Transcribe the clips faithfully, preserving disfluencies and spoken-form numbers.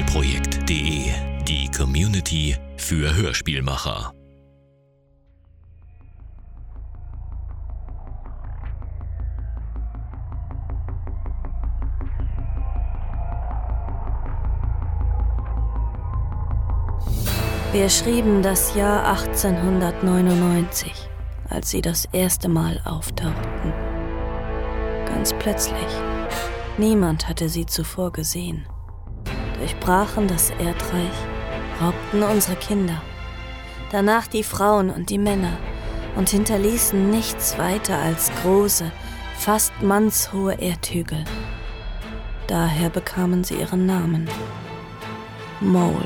hörspielprojekt punkt de, die Community für Hörspielmacher. Wir schrieben das Jahr achtzehnhundertneunundneunzig, als sie das erste Mal auftauchten. Ganz plötzlich. Niemand hatte sie zuvor gesehen. Durchbrachen das Erdreich, raubten unsere Kinder, danach die Frauen und die Männer und hinterließen nichts weiter als große, fast mannshohe Erdhügel. Daher bekamen sie ihren Namen: Mole.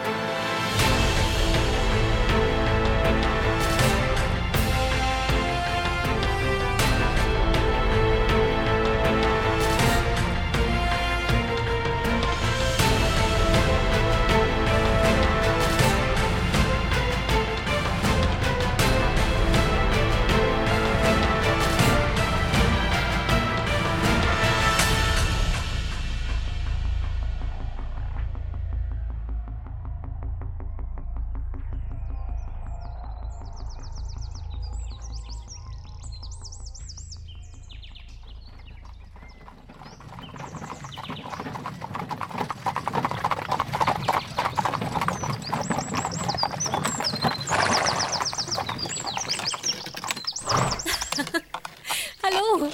Hallo.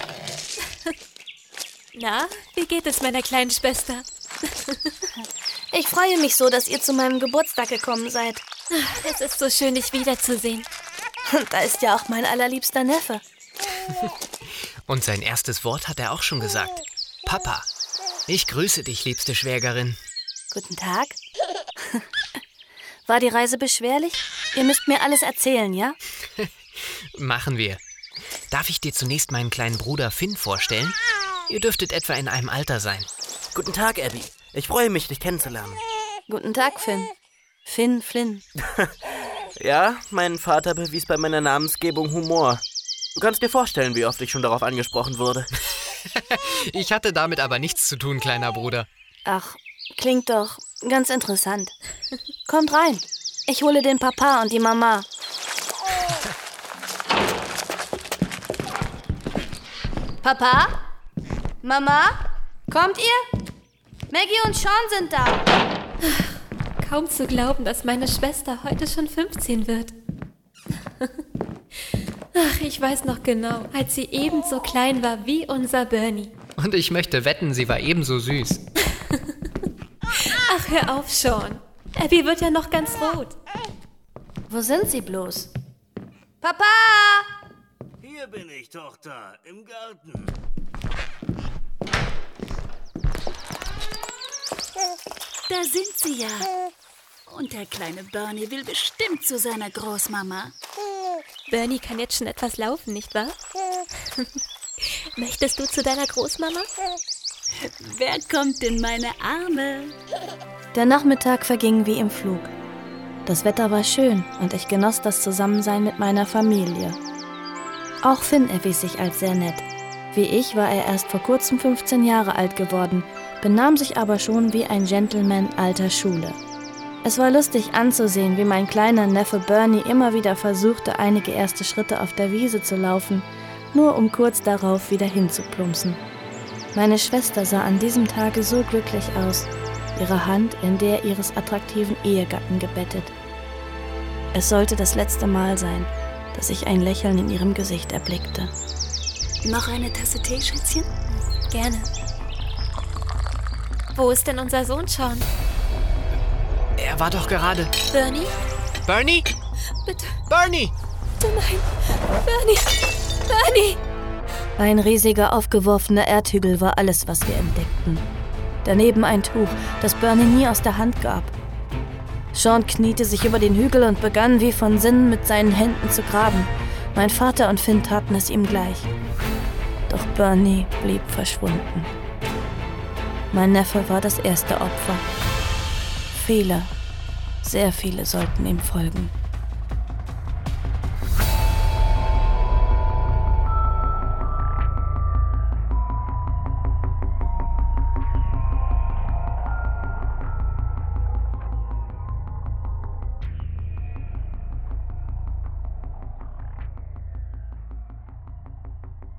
Na, wie geht es meiner kleinen Schwester? Ich freue mich so, dass ihr zu meinem Geburtstag gekommen seid. Es ist so schön, dich wiederzusehen. Und da ist ja auch mein allerliebster Neffe. Und sein erstes Wort hat er auch schon gesagt. Papa, ich grüße dich, liebste Schwägerin. Guten Tag. War die Reise beschwerlich? Ihr müsst mir alles erzählen, ja? Machen wir. Darf ich dir zunächst meinen kleinen Bruder Finn vorstellen? Ihr dürftet etwa in einem Alter sein. Guten Tag, Abby. Ich freue mich, dich kennenzulernen. Guten Tag, Finn. Finn Flynn. Ja, mein Vater bewies bei meiner Namensgebung Humor. Du kannst dir vorstellen, wie oft ich schon darauf angesprochen wurde. Ich hatte damit aber nichts zu tun, kleiner Bruder. Ach, klingt doch ganz interessant. Kommt rein. Ich hole den Papa und die Mama. Papa? Mama? Kommt ihr? Maggie und Sean sind da. Kaum zu glauben, dass meine Schwester heute schon fünfzehn wird. Ach, ich weiß noch genau, als sie ebenso klein war wie unser Bernie. Und ich möchte wetten, sie war ebenso süß. Ach, hör auf, Sean. Abby wird ja noch ganz rot. Wo sind sie bloß? Papa! Hier bin ich, Tochter, im Garten. Da sind sie ja. Und der kleine Bernie will bestimmt zu seiner Großmama. Bernie kann jetzt schon etwas laufen, nicht wahr? Möchtest du zu deiner Großmama? Wer kommt in meine Arme? Der Nachmittag verging wie im Flug. Das Wetter war schön und ich genoss das Zusammensein mit meiner Familie. Auch Finn erwies sich als sehr nett. Wie ich war er erst vor kurzem fünfzehn Jahre alt geworden, benahm sich aber schon wie ein Gentleman alter Schule. Es war lustig anzusehen, wie mein kleiner Neffe Bernie immer wieder versuchte, einige erste Schritte auf der Wiese zu laufen, nur um kurz darauf wieder hinzuplumpsen. Meine Schwester sah an diesem Tage so glücklich aus, ihre Hand in der ihres attraktiven Ehegatten gebettet. Es sollte das letzte Mal sein, dass ich ein Lächeln in ihrem Gesicht erblickte. Noch eine Tasse Tee, Schätzchen? Gerne. Wo ist denn unser Sohn, Sean? Er war doch gerade... Bernie? Bernie? Bitte. Bernie! Bitte nein. Bernie! Bernie! Ein riesiger, aufgeworfener Erdhügel war alles, was wir entdeckten. Daneben ein Tuch, das Bernie nie aus der Hand gab. Sean kniete sich über den Hügel und begann wie von Sinnen mit seinen Händen zu graben. Mein Vater und Finn taten es ihm gleich. Doch Bernie blieb verschwunden. Mein Neffe war das erste Opfer. Viele, sehr viele sollten ihm folgen.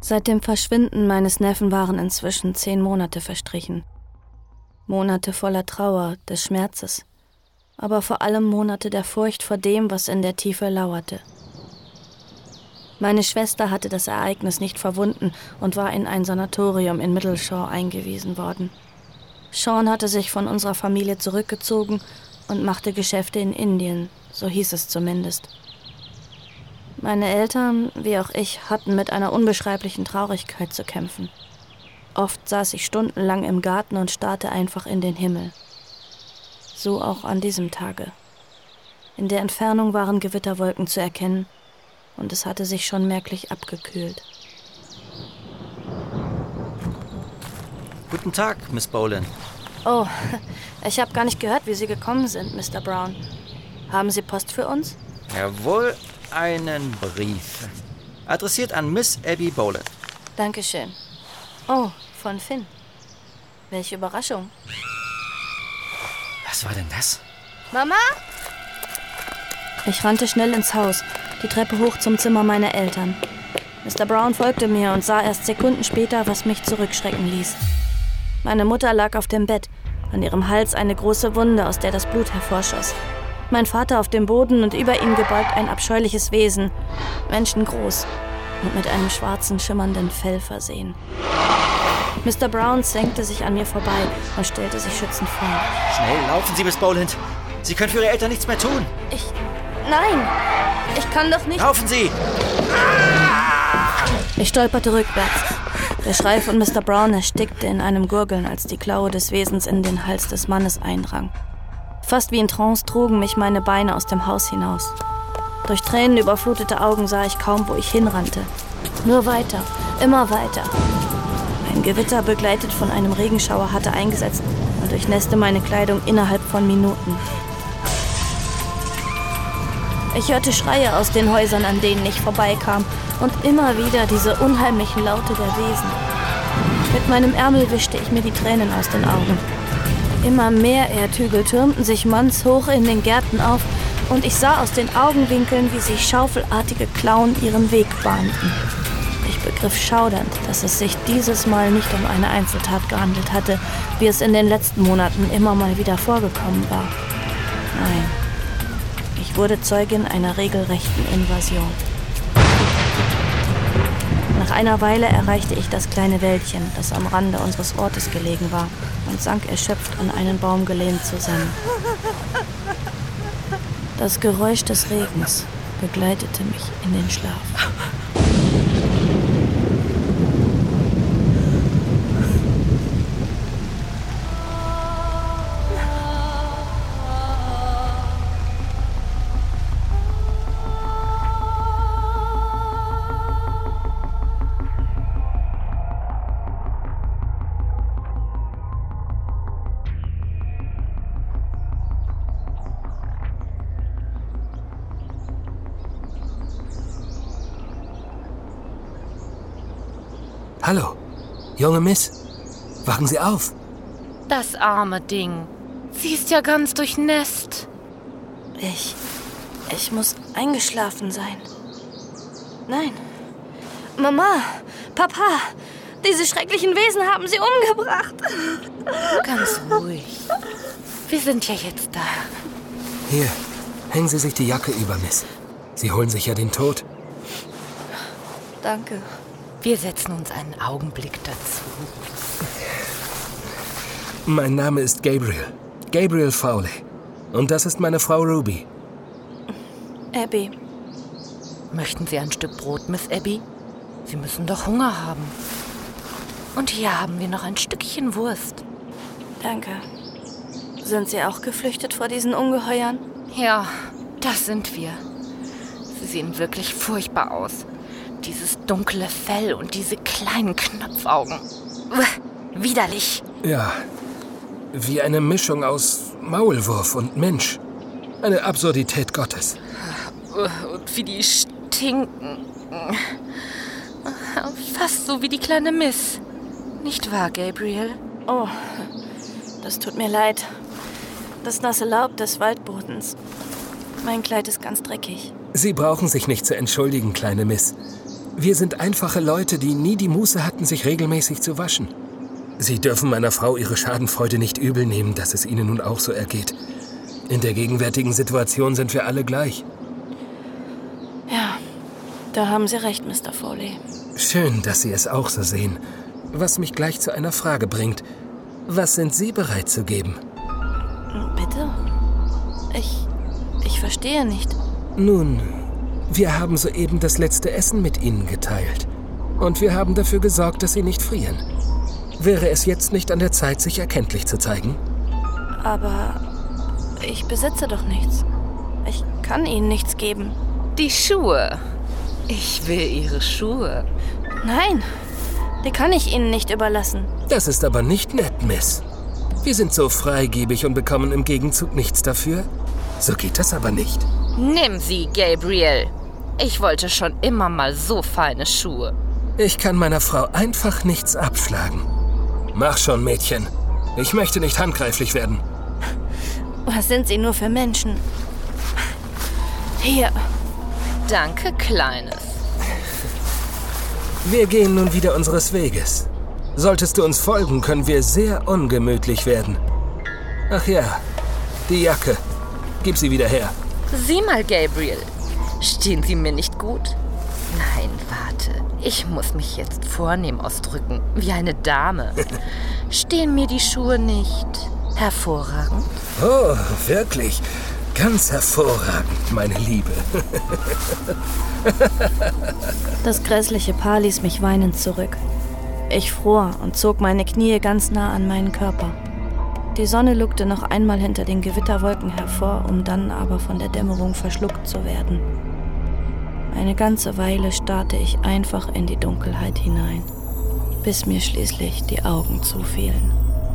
Seit dem Verschwinden meines Neffen waren inzwischen zehn Monate verstrichen. Monate voller Trauer, des Schmerzes, aber vor allem Monate der Furcht vor dem, was in der Tiefe lauerte. Meine Schwester hatte das Ereignis nicht verwunden und war in ein Sanatorium in Middleshaw eingewiesen worden. Sean hatte sich von unserer Familie zurückgezogen und machte Geschäfte in Indien, so hieß es zumindest. Meine Eltern, wie auch ich, hatten mit einer unbeschreiblichen Traurigkeit zu kämpfen. Oft saß ich stundenlang im Garten und starrte einfach in den Himmel. So auch an diesem Tage. In der Entfernung waren Gewitterwolken zu erkennen und es hatte sich schon merklich abgekühlt. Guten Tag, Miss Boland. Oh, ich habe gar nicht gehört, wie Sie gekommen sind, Mister Brown. Haben Sie Post für uns? Jawohl, einen Brief. Adressiert an Miss Abby Boland. Dankeschön. Oh, von Finn. Welche Überraschung. Was war denn das? Mama? Ich rannte schnell ins Haus, die Treppe hoch zum Zimmer meiner Eltern. Mister Brown folgte mir und sah erst Sekunden später, was mich zurückschrecken ließ. Meine Mutter lag auf dem Bett, an ihrem Hals eine große Wunde, aus der das Blut hervorschoss. Mein Vater auf dem Boden und über ihm gebeugt ein abscheuliches Wesen, menschengroß und mit einem schwarzen, schimmernden Fell versehen. Mister Brown senkte sich an mir vorbei und stellte sich schützend vor. Schnell, laufen Sie, Miss Boland. Sie können für Ihre Eltern nichts mehr tun. Ich... Nein! Ich kann doch nicht... Laufen Sie! Ich stolperte rückwärts. Der Schrei von Mister Brown erstickte in einem Gurgeln, als die Klaue des Wesens in den Hals des Mannes eindrang. Fast wie in Trance trugen mich meine Beine aus dem Haus hinaus. Durch Tränen überflutete Augen sah ich kaum, wo ich hinrannte. Nur weiter, immer weiter. Ein Gewitter, begleitet von einem Regenschauer, hatte eingesetzt und durchnässte meine Kleidung innerhalb von Minuten. Ich hörte Schreie aus den Häusern, an denen ich vorbeikam, und immer wieder diese unheimlichen Laute der Wesen. Mit meinem Ärmel wischte ich mir die Tränen aus den Augen. Immer mehr Erdhügel türmten sich mannshoch in den Gärten auf, und ich sah aus den Augenwinkeln, wie sich schaufelartige Klauen ihren Weg bahnten. Ich begriff schaudernd, dass es sich dieses Mal nicht um eine Einzeltat gehandelt hatte, wie es in den letzten Monaten immer mal wieder vorgekommen war. Nein, ich wurde Zeugin einer regelrechten Invasion. Nach einer Weile erreichte ich das kleine Wäldchen, das am Rande unseres Ortes gelegen war, und sank erschöpft an einen Baum gelehnt zusammen. Das Geräusch des Regens begleitete mich in den Schlaf. Hallo, junge Miss. Wachen Sie auf. Das arme Ding. Sie ist ja ganz durchnässt. Ich... Ich muss eingeschlafen sein. Nein. Mama, Papa, diese schrecklichen Wesen haben sie umgebracht. Ganz ruhig. Wir sind ja jetzt da. Hier, hängen Sie sich die Jacke über, Miss. Sie holen sich ja den Tod. Danke. Wir setzen uns einen Augenblick dazu. Mein Name ist Gabriel. Gabriel Fowley. Und das ist meine Frau Ruby. Abby. Möchten Sie ein Stück Brot, Miss Abby? Sie müssen doch Hunger haben. Und hier haben wir noch ein Stückchen Wurst. Danke. Sind Sie auch geflüchtet vor diesen Ungeheuern? Ja, das sind wir. Sie sehen wirklich furchtbar aus. Dieses dunkle Fell und diese kleinen Knopfaugen. Uah, widerlich. Ja, wie eine Mischung aus Maulwurf und Mensch. Eine Absurdität Gottes. Und wie die stinken. Fast so wie die kleine Miss. Nicht wahr, Gabriel? Oh, das tut mir leid. Das nasse Laub des Waldbodens. Mein Kleid ist ganz dreckig. Sie brauchen sich nicht zu entschuldigen, kleine Miss. Wir sind einfache Leute, die nie die Muße hatten, sich regelmäßig zu waschen. Sie dürfen meiner Frau ihre Schadenfreude nicht übel nehmen, dass es ihnen nun auch so ergeht. In der gegenwärtigen Situation sind wir alle gleich. Ja, da haben Sie recht, Mister Foley. Schön, dass Sie es auch so sehen. Was mich gleich zu einer Frage bringt. Was sind Sie bereit zu geben? Bitte? Ich... ich verstehe nicht. Nun, wir haben soeben das letzte Essen mit Ihnen geteilt. Und wir haben dafür gesorgt, dass Sie nicht frieren. Wäre es jetzt nicht an der Zeit, sich erkenntlich zu zeigen? Aber ich besitze doch nichts. Ich kann Ihnen nichts geben. Die Schuhe. Ich will Ihre Schuhe. Nein, die kann ich Ihnen nicht überlassen. Das ist aber nicht nett, Miss. Wir sind so freigebig und bekommen im Gegenzug nichts dafür. So geht das aber nicht. Nimm sie, Gabriel. Ich wollte schon immer mal so feine Schuhe. Ich kann meiner Frau einfach nichts abschlagen. Mach schon, Mädchen. Ich möchte nicht handgreiflich werden. Was sind Sie nur für Menschen? Hier. Danke, Kleines. Wir gehen nun wieder unseres Weges. Solltest du uns folgen, können wir sehr ungemütlich werden. Ach ja, die Jacke. Gib sie wieder her. Sieh mal, Gabriel. Stehen sie mir nicht gut? Nein, warte. Ich muss mich jetzt vornehm ausdrücken, wie eine Dame. Stehen mir die Schuhe nicht hervorragend? Oh, wirklich. Ganz hervorragend, meine Liebe. Das grässliche Paar ließ mich weinend zurück. Ich fror und zog meine Knie ganz nah an meinen Körper. Die Sonne lugte noch einmal hinter den Gewitterwolken hervor, um dann aber von der Dämmerung verschluckt zu werden. Eine ganze Weile starrte ich einfach in die Dunkelheit hinein, bis mir schließlich die Augen zufielen.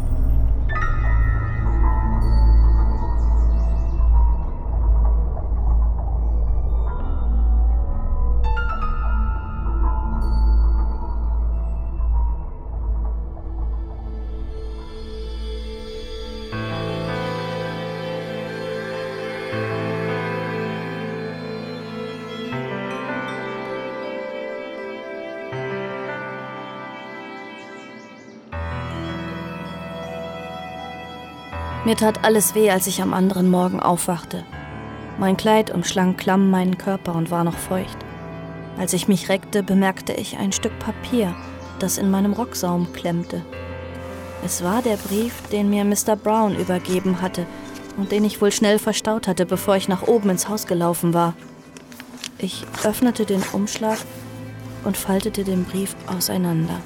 Mir tat alles weh, als ich am anderen Morgen aufwachte. Mein Kleid umschlang klamm meinen Körper und war noch feucht. Als ich mich reckte, bemerkte ich ein Stück Papier, das in meinem Rocksaum klemmte. Es war der Brief, den mir Mister Brown übergeben hatte und den ich wohl schnell verstaut hatte, bevor ich nach oben ins Haus gelaufen war. Ich öffnete den Umschlag und faltete den Brief auseinander.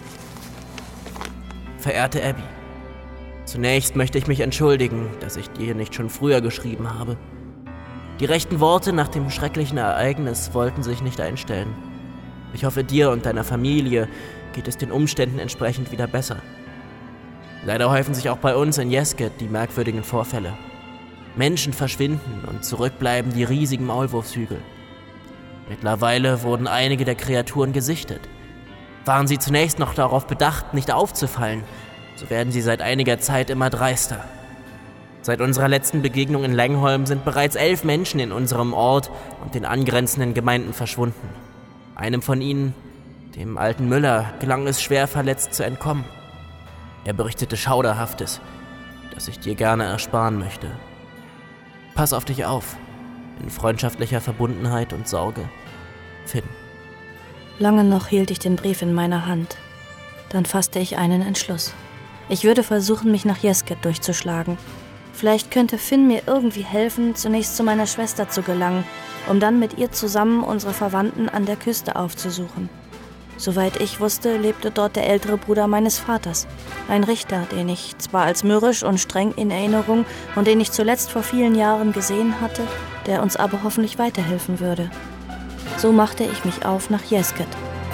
Verehrte Abby, zunächst möchte ich mich entschuldigen, dass ich dir nicht schon früher geschrieben habe. Die rechten Worte nach dem schrecklichen Ereignis wollten sich nicht einstellen. Ich hoffe, dir und deiner Familie geht es den Umständen entsprechend wieder besser. Leider häufen sich auch bei uns in Yesket die merkwürdigen Vorfälle. Menschen verschwinden und zurückbleiben die riesigen Maulwurfshügel. Mittlerweile wurden einige der Kreaturen gesichtet. Waren sie zunächst noch darauf bedacht, nicht aufzufallen, so werden sie seit einiger Zeit immer dreister. Seit unserer letzten Begegnung in Langholm sind bereits elf Menschen in unserem Ort und den angrenzenden Gemeinden verschwunden. Einem von ihnen, dem alten Müller, gelang es schwer verletzt zu entkommen. Er berichtete Schauderhaftes, das ich dir gerne ersparen möchte. Pass auf dich auf, in freundschaftlicher Verbundenheit und Sorge, Finn. Lange noch hielt ich den Brief in meiner Hand. Dann fasste ich einen Entschluss. Ich würde versuchen, mich nach Yesket durchzuschlagen. Vielleicht könnte Finn mir irgendwie helfen, zunächst zu meiner Schwester zu gelangen, um dann mit ihr zusammen unsere Verwandten an der Küste aufzusuchen. Soweit ich wusste, lebte dort der ältere Bruder meines Vaters, ein Richter, den ich zwar als mürrisch und streng in Erinnerung und den ich zuletzt vor vielen Jahren gesehen hatte, der uns aber hoffentlich weiterhelfen würde. So machte ich mich auf nach Yesket.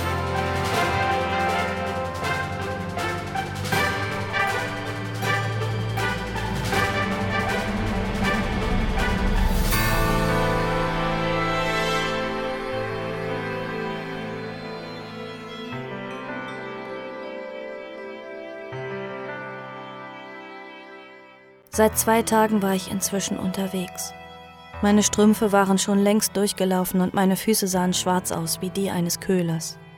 Seit zwei Tagen war ich inzwischen unterwegs. Meine Strümpfe waren schon längst durchgelaufen und meine Füße sahen schwarz aus wie die eines Köhlers.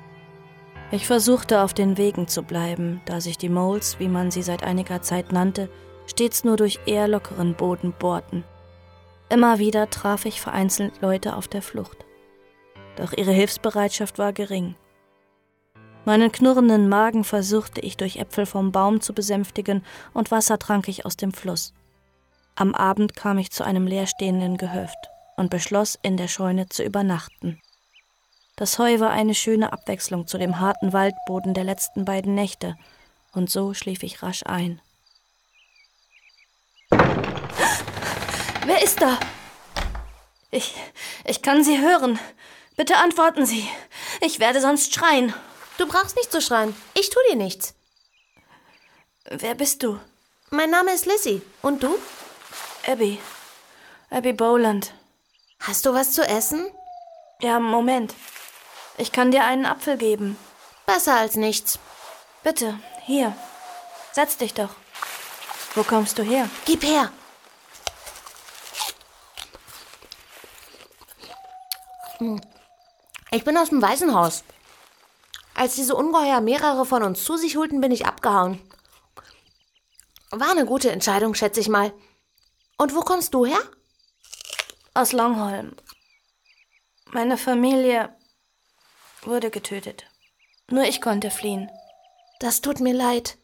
Ich versuchte, auf den Wegen zu bleiben, da sich die Moles, wie man sie seit einiger Zeit nannte, stets nur durch eher lockeren Boden bohrten. Immer wieder traf ich vereinzelt Leute auf der Flucht. Doch ihre Hilfsbereitschaft war gering. Meinen knurrenden Magen versuchte ich durch Äpfel vom Baum zu besänftigen und Wasser trank ich aus dem Fluss. Am Abend kam ich zu einem leerstehenden Gehöft und beschloss, in der Scheune zu übernachten. Das Heu war eine schöne Abwechslung zu dem harten Waldboden der letzten beiden Nächte, und so schlief ich rasch ein. Wer ist da? Ich, ich kann Sie hören. Bitte antworten Sie. Ich werde sonst schreien. Du brauchst nicht zu schreien. Ich tu dir nichts. Wer bist du? Mein Name ist Lizzie. Und du? Abby. Abby Boland. Hast du was zu essen? Ja, Moment. Ich kann dir einen Apfel geben. Besser als nichts. Bitte, hier. Setz dich doch. Wo kommst du her? Gib her. Ich bin aus dem Waisenhaus. Als diese Ungeheuer mehrere von uns zu sich holten, bin ich abgehauen. War eine gute Entscheidung, schätze ich mal. Und wo kommst du her? Aus Longholm. Meine Familie wurde getötet. Nur ich konnte fliehen. Das tut mir leid.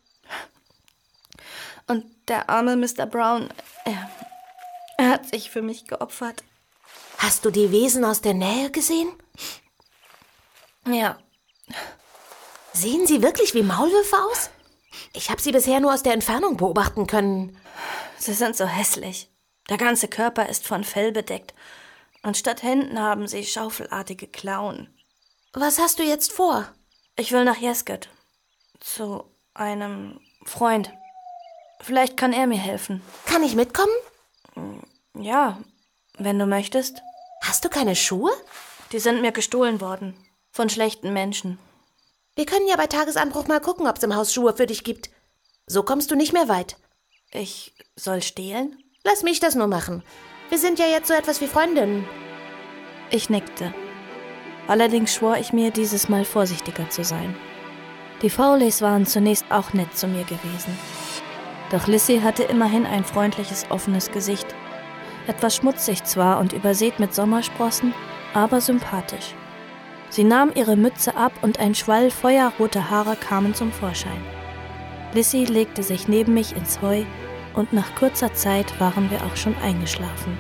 Und der arme Mister Brown, er, er hat sich für mich geopfert. Hast du die Wesen aus der Nähe gesehen? Ja. Sehen sie wirklich wie Maulwürfe aus? Ich habe sie bisher nur aus der Entfernung beobachten können. Sie sind so hässlich. Der ganze Körper ist von Fell bedeckt. Und statt Händen haben sie schaufelartige Klauen. Was hast du jetzt vor? Ich will nach Yescott. Zu einem Freund. Vielleicht kann er mir helfen. Kann ich mitkommen? Ja, wenn du möchtest. Hast du keine Schuhe? Die sind mir gestohlen worden. Von schlechten Menschen. Wir können ja bei Tagesanbruch mal gucken, ob es im Haus Schuhe für dich gibt. So kommst du nicht mehr weit. Ich soll stehlen? Lass mich das nur machen. Wir sind ja jetzt so etwas wie Freundinnen. Ich nickte. Allerdings schwor ich mir, dieses Mal vorsichtiger zu sein. Die Fowleys waren zunächst auch nett zu mir gewesen. Doch Lizzie hatte immerhin ein freundliches, offenes Gesicht. Etwas schmutzig zwar und übersät mit Sommersprossen, aber sympathisch. Sie nahm ihre Mütze ab und ein Schwall feuerroter Haare kamen zum Vorschein. Lizzie legte sich neben mich ins Heu und nach kurzer Zeit waren wir auch schon eingeschlafen.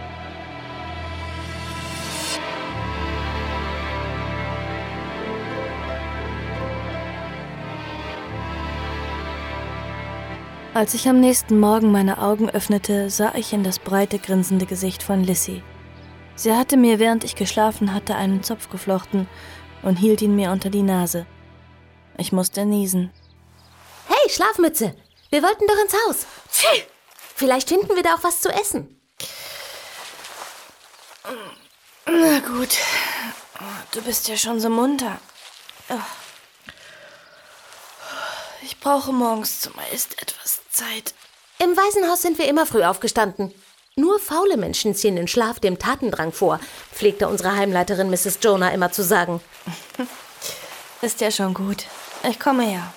Als ich am nächsten Morgen meine Augen öffnete, sah ich in das breite, grinsende Gesicht von Lizzie. Sie hatte mir, während ich geschlafen hatte, einen Zopf geflochten und hielt ihn mir unter die Nase. Ich musste niesen. Hey, Schlafmütze! Wir wollten doch ins Haus. Pfui. Vielleicht finden wir da auch was zu essen. Na gut. Du bist ja schon so munter. Ich brauche morgens zumeist etwas Zeit. Im Waisenhaus sind wir immer früh aufgestanden. Nur faule Menschen ziehen den Schlaf dem Tatendrang vor, pflegte unsere Heimleiterin Misses Jonah immer zu sagen. Ist ja schon gut. Ich komme ja.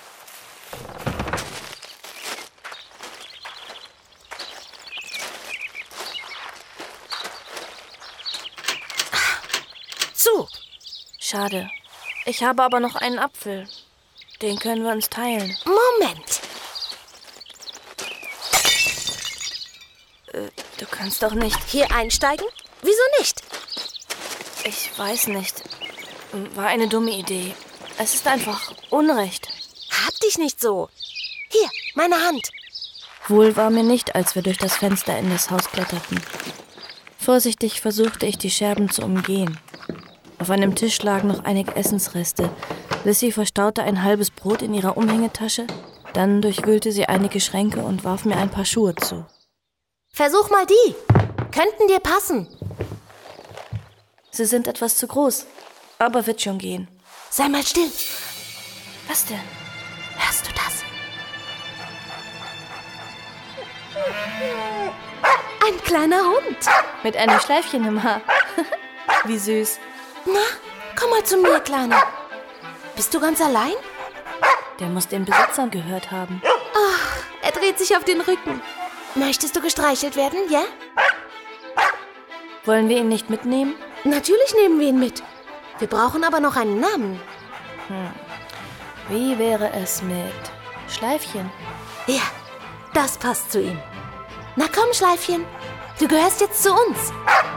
Zu! Schade. Ich habe aber noch einen Apfel. Den können wir uns teilen. Moment! Äh, du kannst doch nicht... Hier einsteigen? Wieso nicht? Ich weiß nicht. War eine dumme Idee. Es ist einfach Unrecht. Hab dich nicht so. Hier, meine Hand. Wohl war mir nicht, als wir durch das Fenster in das Haus kletterten. Vorsichtig versuchte ich, die Scherben zu umgehen. Auf einem Tisch lagen noch einige Essensreste. Lizzie verstaute ein halbes Brot in ihrer Umhängetasche. Dann durchwühlte sie einige Schränke und warf mir ein paar Schuhe zu. Versuch mal die. Könnten dir passen. Sie sind etwas zu groß, aber wird schon gehen. Sei mal still. Was denn? Hörst du das? Ein kleiner Hund. Mit einem Schleifchen im Haar. Wie süß. Na, komm mal zu mir, Kleiner. Bist du ganz allein? Der muss den Besitzern gehört haben. Ach, er dreht sich auf den Rücken. Möchtest du gestreichelt werden, ja? Wollen wir ihn nicht mitnehmen? Natürlich nehmen wir ihn mit. Wir brauchen aber noch einen Namen. Hm. Wie wäre es mit Schleifchen? Ja, das passt zu ihm. Na komm, Schleifchen, du gehörst jetzt zu uns.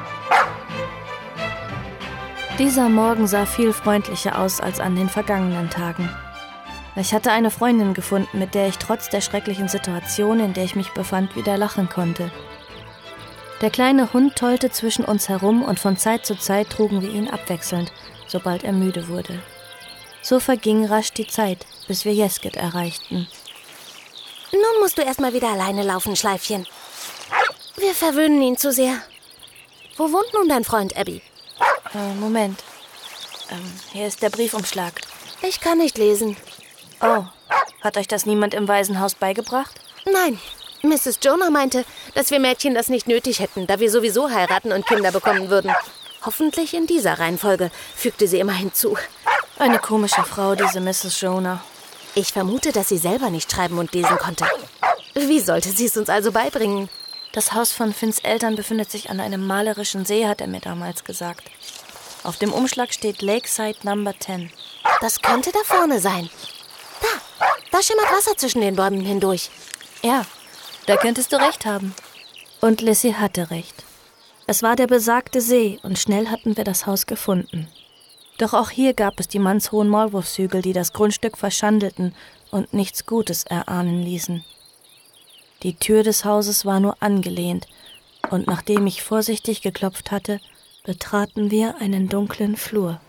Dieser Morgen sah viel freundlicher aus als an den vergangenen Tagen. Ich hatte eine Freundin gefunden, mit der ich trotz der schrecklichen Situation, in der ich mich befand, wieder lachen konnte. Der kleine Hund tollte zwischen uns herum und von Zeit zu Zeit trugen wir ihn abwechselnd, sobald er müde wurde. So verging rasch die Zeit, bis wir Jesket erreichten. Nun musst du erstmal wieder alleine laufen, Schleifchen. Wir verwöhnen ihn zu sehr. Wo wohnt nun dein Freund, Abby? Äh, Moment. Ähm, hier ist der Briefumschlag. Ich kann nicht lesen. Oh, hat euch das niemand im Waisenhaus beigebracht? Nein. Misses Jonah meinte, dass wir Mädchen das nicht nötig hätten, da wir sowieso heiraten und Kinder bekommen würden. Hoffentlich in dieser Reihenfolge, fügte sie immer hinzu. Eine komische Frau, diese Misses Jonah. Ich vermute, dass sie selber nicht schreiben und lesen konnte. Wie sollte sie es uns also beibringen? Das Haus von Finns Eltern befindet sich an einem malerischen See, hat er mir damals gesagt. Auf dem Umschlag steht Lakeside Number zehn. Das könnte da vorne sein. Da, da schimmert Wasser zwischen den Bäumen hindurch. Ja, da könntest du recht haben. Und Lissy hatte recht. Es war der besagte See und schnell hatten wir das Haus gefunden. Doch auch hier gab es die mannshohen Maulwurfshügel, die das Grundstück verschandelten und nichts Gutes erahnen ließen. Die Tür des Hauses war nur angelehnt, und nachdem ich vorsichtig geklopft hatte, betraten wir einen dunklen Flur.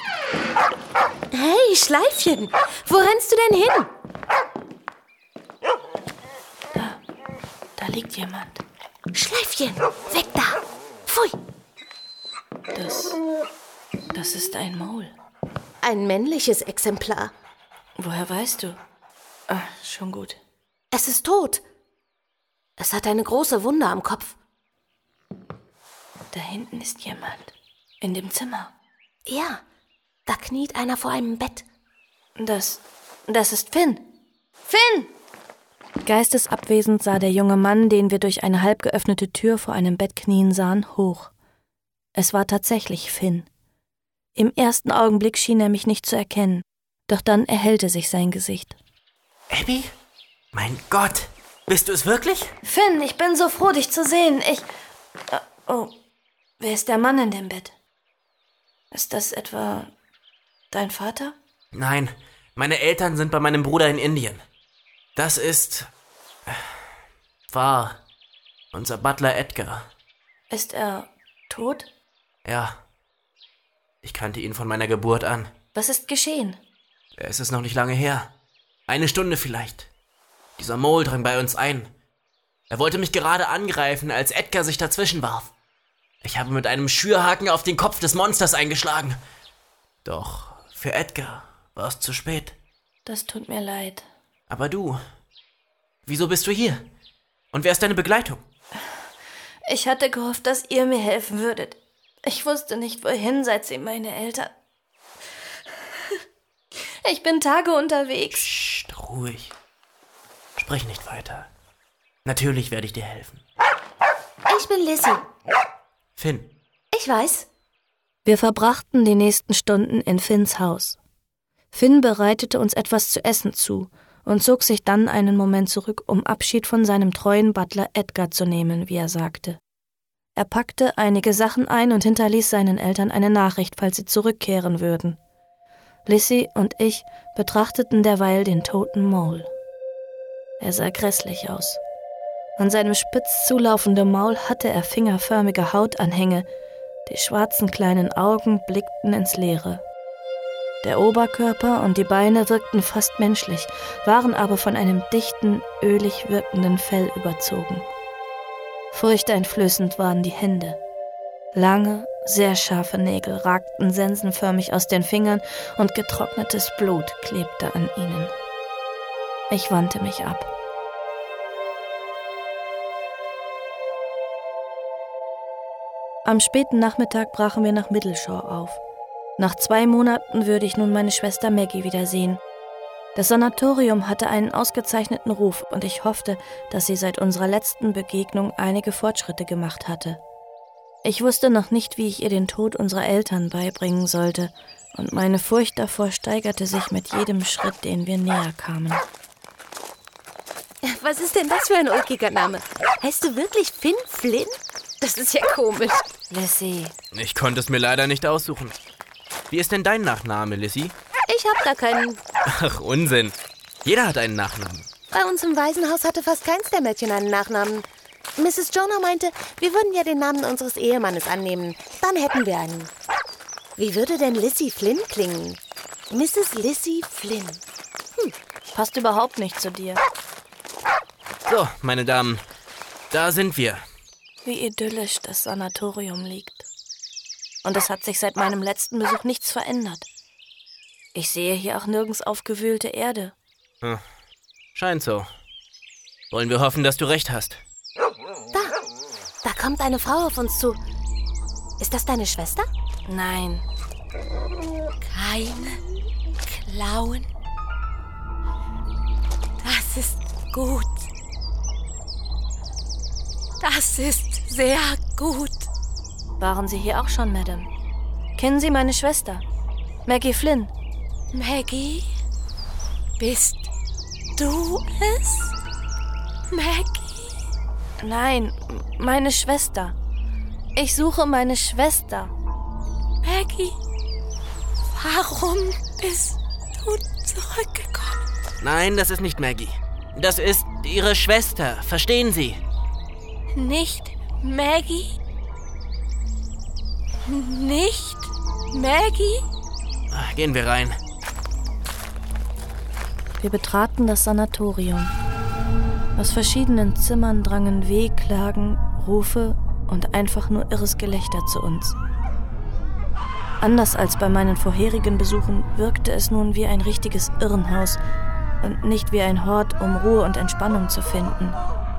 Hey, Schleifchen, wo rennst du denn hin? Da, da liegt jemand. Schleifchen, weg da! Pfui! Das, das ist ein Maul. Ein männliches Exemplar. Woher weißt du? Ah, schon gut. Es ist tot. Es hat eine große Wunde am Kopf. Da hinten ist jemand. In dem Zimmer. Ja, da kniet einer vor einem Bett. Das, das ist Finn. Finn! Geistesabwesend sah der junge Mann, den wir durch eine halb geöffnete Tür vor einem Bett knien sahen, hoch. Es war tatsächlich Finn. Im ersten Augenblick schien er mich nicht zu erkennen, doch dann erhellte sich sein Gesicht. Abby? Mein Gott, bist du es wirklich? Finn, ich bin so froh, dich zu sehen. Ich... Oh, wer ist der Mann in dem Bett? Ist das etwa dein Vater? Nein, meine Eltern sind bei meinem Bruder in Indien. Das ist... war unser Butler Edgar. Ist er tot? Ja. Ich kannte ihn von meiner Geburt an. Was ist geschehen? Es ist noch nicht lange her. Eine Stunde vielleicht. Dieser Mole drang bei uns ein. Er wollte mich gerade angreifen, als Edgar sich dazwischen warf. Ich habe mit einem Schürhaken auf den Kopf des Monsters eingeschlagen. Doch für Edgar war es zu spät. Das tut mir leid. Aber du, wieso bist du hier? Und wer ist deine Begleitung? Ich hatte gehofft, dass ihr mir helfen würdet. Ich wusste nicht, wohin, seit sie meine Eltern... Ich bin Tage unterwegs. Psst, ruhig. Sprich nicht weiter. Natürlich werde ich dir helfen. Ich bin Lissy. Finn. Ich weiß. Wir verbrachten die nächsten Stunden in Finns Haus. Finn bereitete uns etwas zu essen zu und zog sich dann einen Moment zurück, um Abschied von seinem treuen Butler Edgar zu nehmen, wie er sagte. Er packte einige Sachen ein und hinterließ seinen Eltern eine Nachricht, falls sie zurückkehren würden. Lissy und ich betrachteten derweil den toten Mole. Er sah grässlich aus. An seinem spitz zulaufenden Maul hatte er fingerförmige Hautanhänge, die schwarzen kleinen Augen blickten ins Leere. Der Oberkörper und die Beine wirkten fast menschlich, waren aber von einem dichten, ölig wirkenden Fell überzogen. Furchteinflößend waren die Hände. Lange, sehr scharfe Nägel ragten sensenförmig aus den Fingern und getrocknetes Blut klebte an ihnen. Ich wandte mich ab. Am späten Nachmittag brachen wir nach Middleshore auf. Nach zwei Monaten würde ich nun meine Schwester Maggie wiedersehen. Das Sanatorium hatte einen ausgezeichneten Ruf und ich hoffte, dass sie seit unserer letzten Begegnung einige Fortschritte gemacht hatte. Ich wusste noch nicht, wie ich ihr den Tod unserer Eltern beibringen sollte, und meine Furcht davor steigerte sich mit jedem Schritt, den wir näher kamen. Was ist denn das für ein ulkiger Name? Heißt du wirklich Finn Flynn? Das ist ja komisch. Lizzie. Ich konnte es mir leider nicht aussuchen. Wie ist denn dein Nachname, Lizzie? Ich hab da keinen. Ach, Unsinn. Jeder hat einen Nachnamen. Bei uns im Waisenhaus hatte fast keins der Mädchen einen Nachnamen. Misses Jonah meinte, wir würden ja den Namen unseres Ehemannes annehmen. Dann hätten wir einen. Wie würde denn Lizzie Flynn klingen? Misses Lizzie Flynn. Hm, passt überhaupt nicht zu dir. So, meine Damen, da sind wir. Wie idyllisch das Sanatorium liegt. Und es hat sich seit meinem letzten Besuch nichts verändert. Ich sehe hier auch nirgends aufgewühlte Erde. Hm, scheint so. Wollen wir hoffen, dass du recht hast. Da, da kommt eine Frau auf uns zu. Ist das deine Schwester? Nein. Keine Klauen. Das ist gut. Das ist sehr gut. Waren Sie hier auch schon, Madame? Kennen Sie meine Schwester? Maggie Flynn. Maggie? Bist du es? Maggie? Nein, meine Schwester. Ich suche meine Schwester. Maggie, warum bist du zurückgekommen? Nein, das ist nicht Maggie. Das ist ihre Schwester, verstehen Sie? Nicht Maggie? Nicht Maggie? Gehen wir rein. Wir betraten das Sanatorium. Aus verschiedenen Zimmern drangen Wehklagen, Rufe und einfach nur irres Gelächter zu uns. Anders als bei meinen vorherigen Besuchen wirkte es nun wie ein richtiges Irrenhaus und nicht wie ein Hort, um Ruhe und Entspannung zu finden.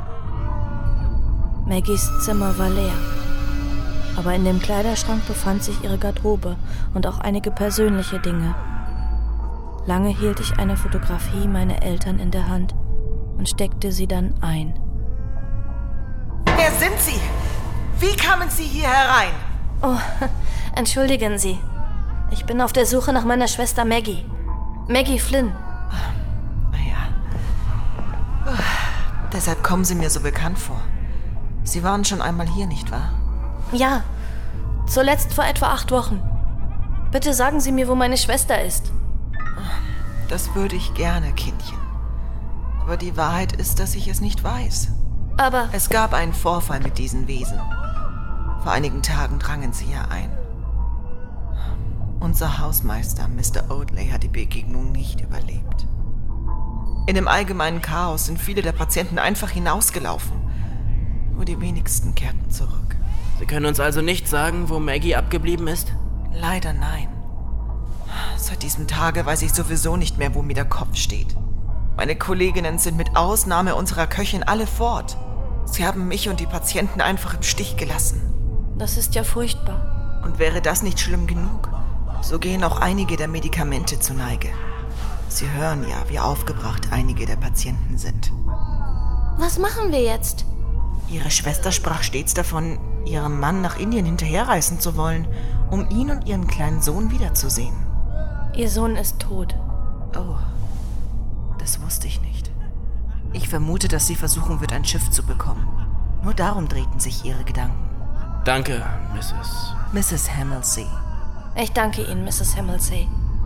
Maggies Zimmer war leer, aber in dem Kleiderschrank befand sich ihre Garderobe und auch einige persönliche Dinge. Lange hielt ich eine Fotografie meiner Eltern in der Hand und steckte sie dann ein. Wer sind Sie? Wie kamen Sie hier herein? Oh, entschuldigen Sie. Ich bin auf der Suche nach meiner Schwester Maggie. Maggie Flynn. Ja. Deshalb kommen Sie mir so bekannt vor. Sie waren schon einmal hier, nicht wahr? Ja, zuletzt vor etwa acht Wochen. Bitte sagen Sie mir, wo meine Schwester ist. Das würde ich gerne, Kindchen. Aber die Wahrheit ist, dass ich es nicht weiß. Aber... Es gab einen Vorfall mit diesen Wesen. Vor einigen Tagen drangen sie hier ein. Unser Hausmeister, Mister Oatley, hat die Begegnung nicht überlebt. In dem allgemeinen Chaos sind viele der Patienten einfach hinausgelaufen. Nur die wenigsten kehrten zurück. Sie können uns also nicht sagen, wo Maggie abgeblieben ist? Leider nein. Seit diesem Tage weiß ich sowieso nicht mehr, wo mir der Kopf steht. Meine Kolleginnen sind mit Ausnahme unserer Köchin alle fort. Sie haben mich und die Patienten einfach im Stich gelassen. Das ist ja furchtbar. Und wäre das nicht schlimm genug, so gehen auch einige der Medikamente zur Neige. Sie hören ja, wie aufgebracht einige der Patienten sind. Was machen wir jetzt? Ihre Schwester sprach stets davon, ihrem Mann nach Indien hinterherreisen zu wollen, um ihn und ihren kleinen Sohn wiederzusehen. Ihr Sohn ist tot. Oh, das wusste ich nicht. Ich vermute, dass sie versuchen wird, ein Schiff zu bekommen. Nur darum drehten sich ihre Gedanken. Danke, Misses Misses Hamilsey. Ich danke Ihnen, Misses Hamilsey.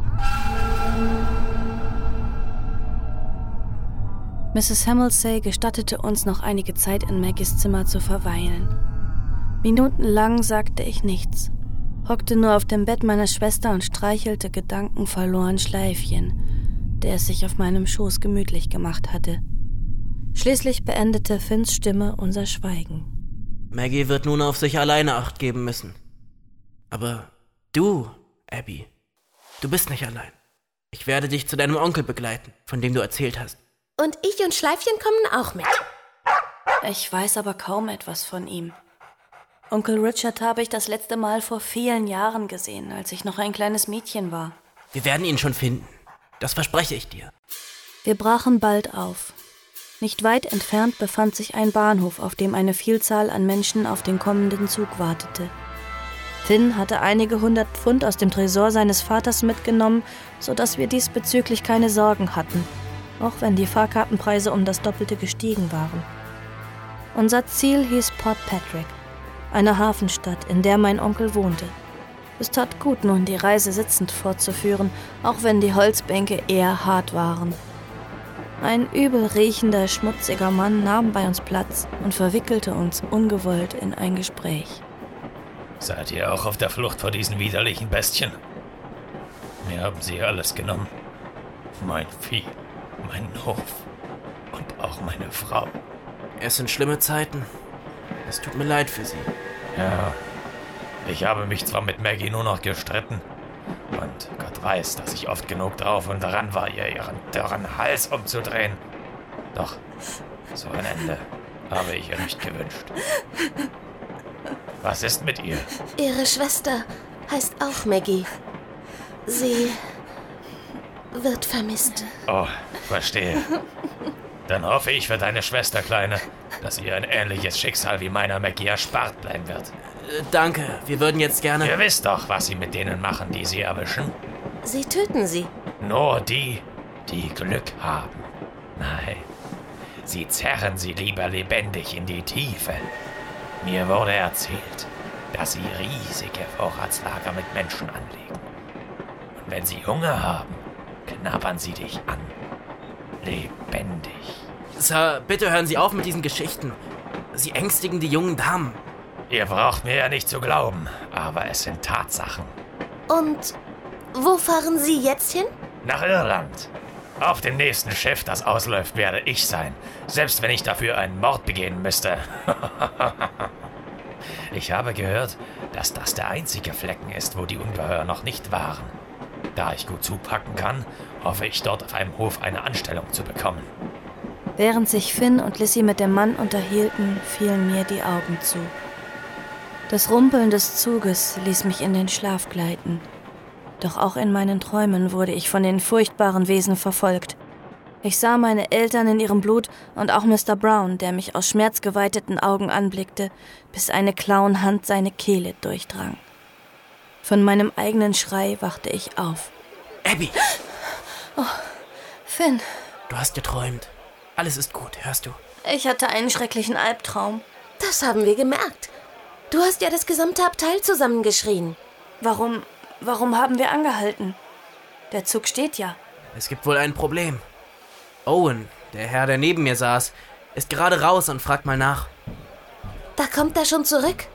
Misses Hamilsey gestattete uns noch einige Zeit in Maggies Zimmer zu verweilen. Minutenlang sagte ich nichts, hockte nur auf dem Bett meiner Schwester und streichelte gedankenverloren Schleifchen, der es sich auf meinem Schoß gemütlich gemacht hatte. Schließlich beendete Finns Stimme unser Schweigen. Maggie wird nun auf sich alleine Acht geben müssen. Aber du, Abby, du bist nicht allein. Ich werde dich zu deinem Onkel begleiten, von dem du erzählt hast. Und ich und Schleifchen kommen auch mit. Ich weiß aber kaum etwas von ihm. Onkel Richard habe ich das letzte Mal vor vielen Jahren gesehen, als ich noch ein kleines Mädchen war. Wir werden ihn schon finden. Das verspreche ich dir. Wir brachen bald auf. Nicht weit entfernt befand sich ein Bahnhof, auf dem eine Vielzahl an Menschen auf den kommenden Zug wartete. Finn hatte einige hundert Pfund aus dem Tresor seines Vaters mitgenommen, sodass wir diesbezüglich keine Sorgen hatten, auch wenn die Fahrkartenpreise um das Doppelte gestiegen waren. Unser Ziel hieß Port Patrick, eine Hafenstadt, in der mein Onkel wohnte. Es tat gut, nun die Reise sitzend fortzuführen, auch wenn die Holzbänke eher hart waren. Ein übel riechender, schmutziger Mann nahm bei uns Platz und verwickelte uns ungewollt in ein Gespräch. Seid ihr auch auf der Flucht vor diesen widerlichen Bestien? Mir haben sie alles genommen. Mein Vieh, meinen Hof und auch meine Frau. Es sind schlimme Zeiten. Es tut mir leid für sie. Ja, ich habe mich zwar mit Maggie nur noch gestritten. Und Gott weiß, dass ich oft genug drauf und daran war, ihr ihren dürren Hals umzudrehen. Doch so ein Ende habe ich ihr nicht gewünscht. Was ist mit ihr? Ihre Schwester heißt auch Maggie. Sie wird vermisst. Oh, verstehe. Dann hoffe ich für deine Schwester, Kleine, dass ihr ein ähnliches Schicksal wie meiner Maggie erspart bleiben wird. Äh, danke, wir würden jetzt gerne... Ihr wisst doch, was sie mit denen machen, die sie erwischen. Sie töten sie. Nur die, die Glück haben. Nein, sie zerren sie lieber lebendig in die Tiefe. Mir wurde erzählt, dass sie riesige Vorratslager mit Menschen anlegen. Und wenn sie Hunger haben, knabbern sie dich an. Lebendig. Sir, bitte hören Sie auf mit diesen Geschichten. Sie ängstigen die jungen Damen. Ihr braucht mir ja nicht zu glauben, aber es sind Tatsachen. Und wo fahren Sie jetzt hin? Nach Irland. Auf dem nächsten Schiff, das ausläuft, werde ich sein. Selbst wenn ich dafür einen Mord begehen müsste. Ich habe gehört, dass das der einzige Flecken ist, wo die Ungeheuer noch nicht waren. Da ich gut zupacken kann, hoffe ich, dort auf einem Hof eine Anstellung zu bekommen. Während sich Finn und Lissy mit dem Mann unterhielten, fielen mir die Augen zu. Das Rumpeln des Zuges ließ mich in den Schlaf gleiten. Doch auch in meinen Träumen wurde ich von den furchtbaren Wesen verfolgt. Ich sah meine Eltern in ihrem Blut und auch Mister Brown, der mich aus schmerzgeweiteten Augen anblickte, bis eine Klauenhand seine Kehle durchdrang. Von meinem eigenen Schrei wachte ich auf. Abby! Oh, Finn. Du hast geträumt. Alles ist gut, hörst du? Ich hatte einen schrecklichen Albtraum. Das haben wir gemerkt. Du hast ja das gesamte Abteil zusammengeschrien. Warum, warum haben wir angehalten? Der Zug steht ja. Es gibt wohl ein Problem. Owen, der Herr, der neben mir saß, ist gerade raus und fragt mal nach. Da kommt er schon zurück.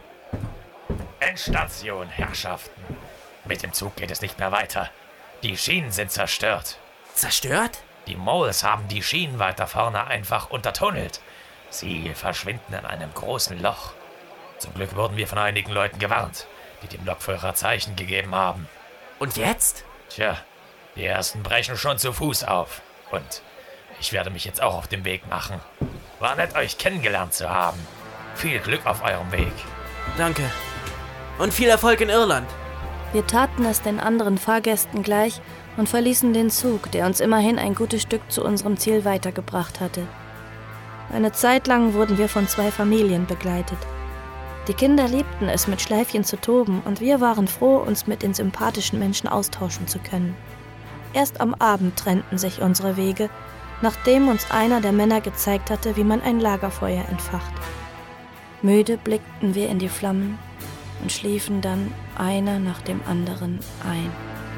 Endstation, Herrschaften. Mit dem Zug geht es nicht mehr weiter. Die Schienen sind zerstört. Zerstört? Die Moles haben die Schienen weiter vorne einfach untertunnelt. Sie verschwinden in einem großen Loch. Zum Glück wurden wir von einigen Leuten gewarnt, die dem Lokführer Zeichen gegeben haben. Und jetzt? Tja, die ersten brechen schon zu Fuß auf. Und ich werde mich jetzt auch auf den Weg machen. War nett, euch kennengelernt zu haben. Viel Glück auf eurem Weg. Danke. Und viel Erfolg in Irland. Wir taten es den anderen Fahrgästen gleich und verließen den Zug, der uns immerhin ein gutes Stück zu unserem Ziel weitergebracht hatte. Eine Zeit lang wurden wir von zwei Familien begleitet. Die Kinder liebten es, mit Schleifchen zu toben, und wir waren froh, uns mit den sympathischen Menschen austauschen zu können. Erst am Abend trennten sich unsere Wege, nachdem uns einer der Männer gezeigt hatte, wie man ein Lagerfeuer entfacht. Müde blickten wir in die Flammen und schliefen dann einer nach dem anderen ein.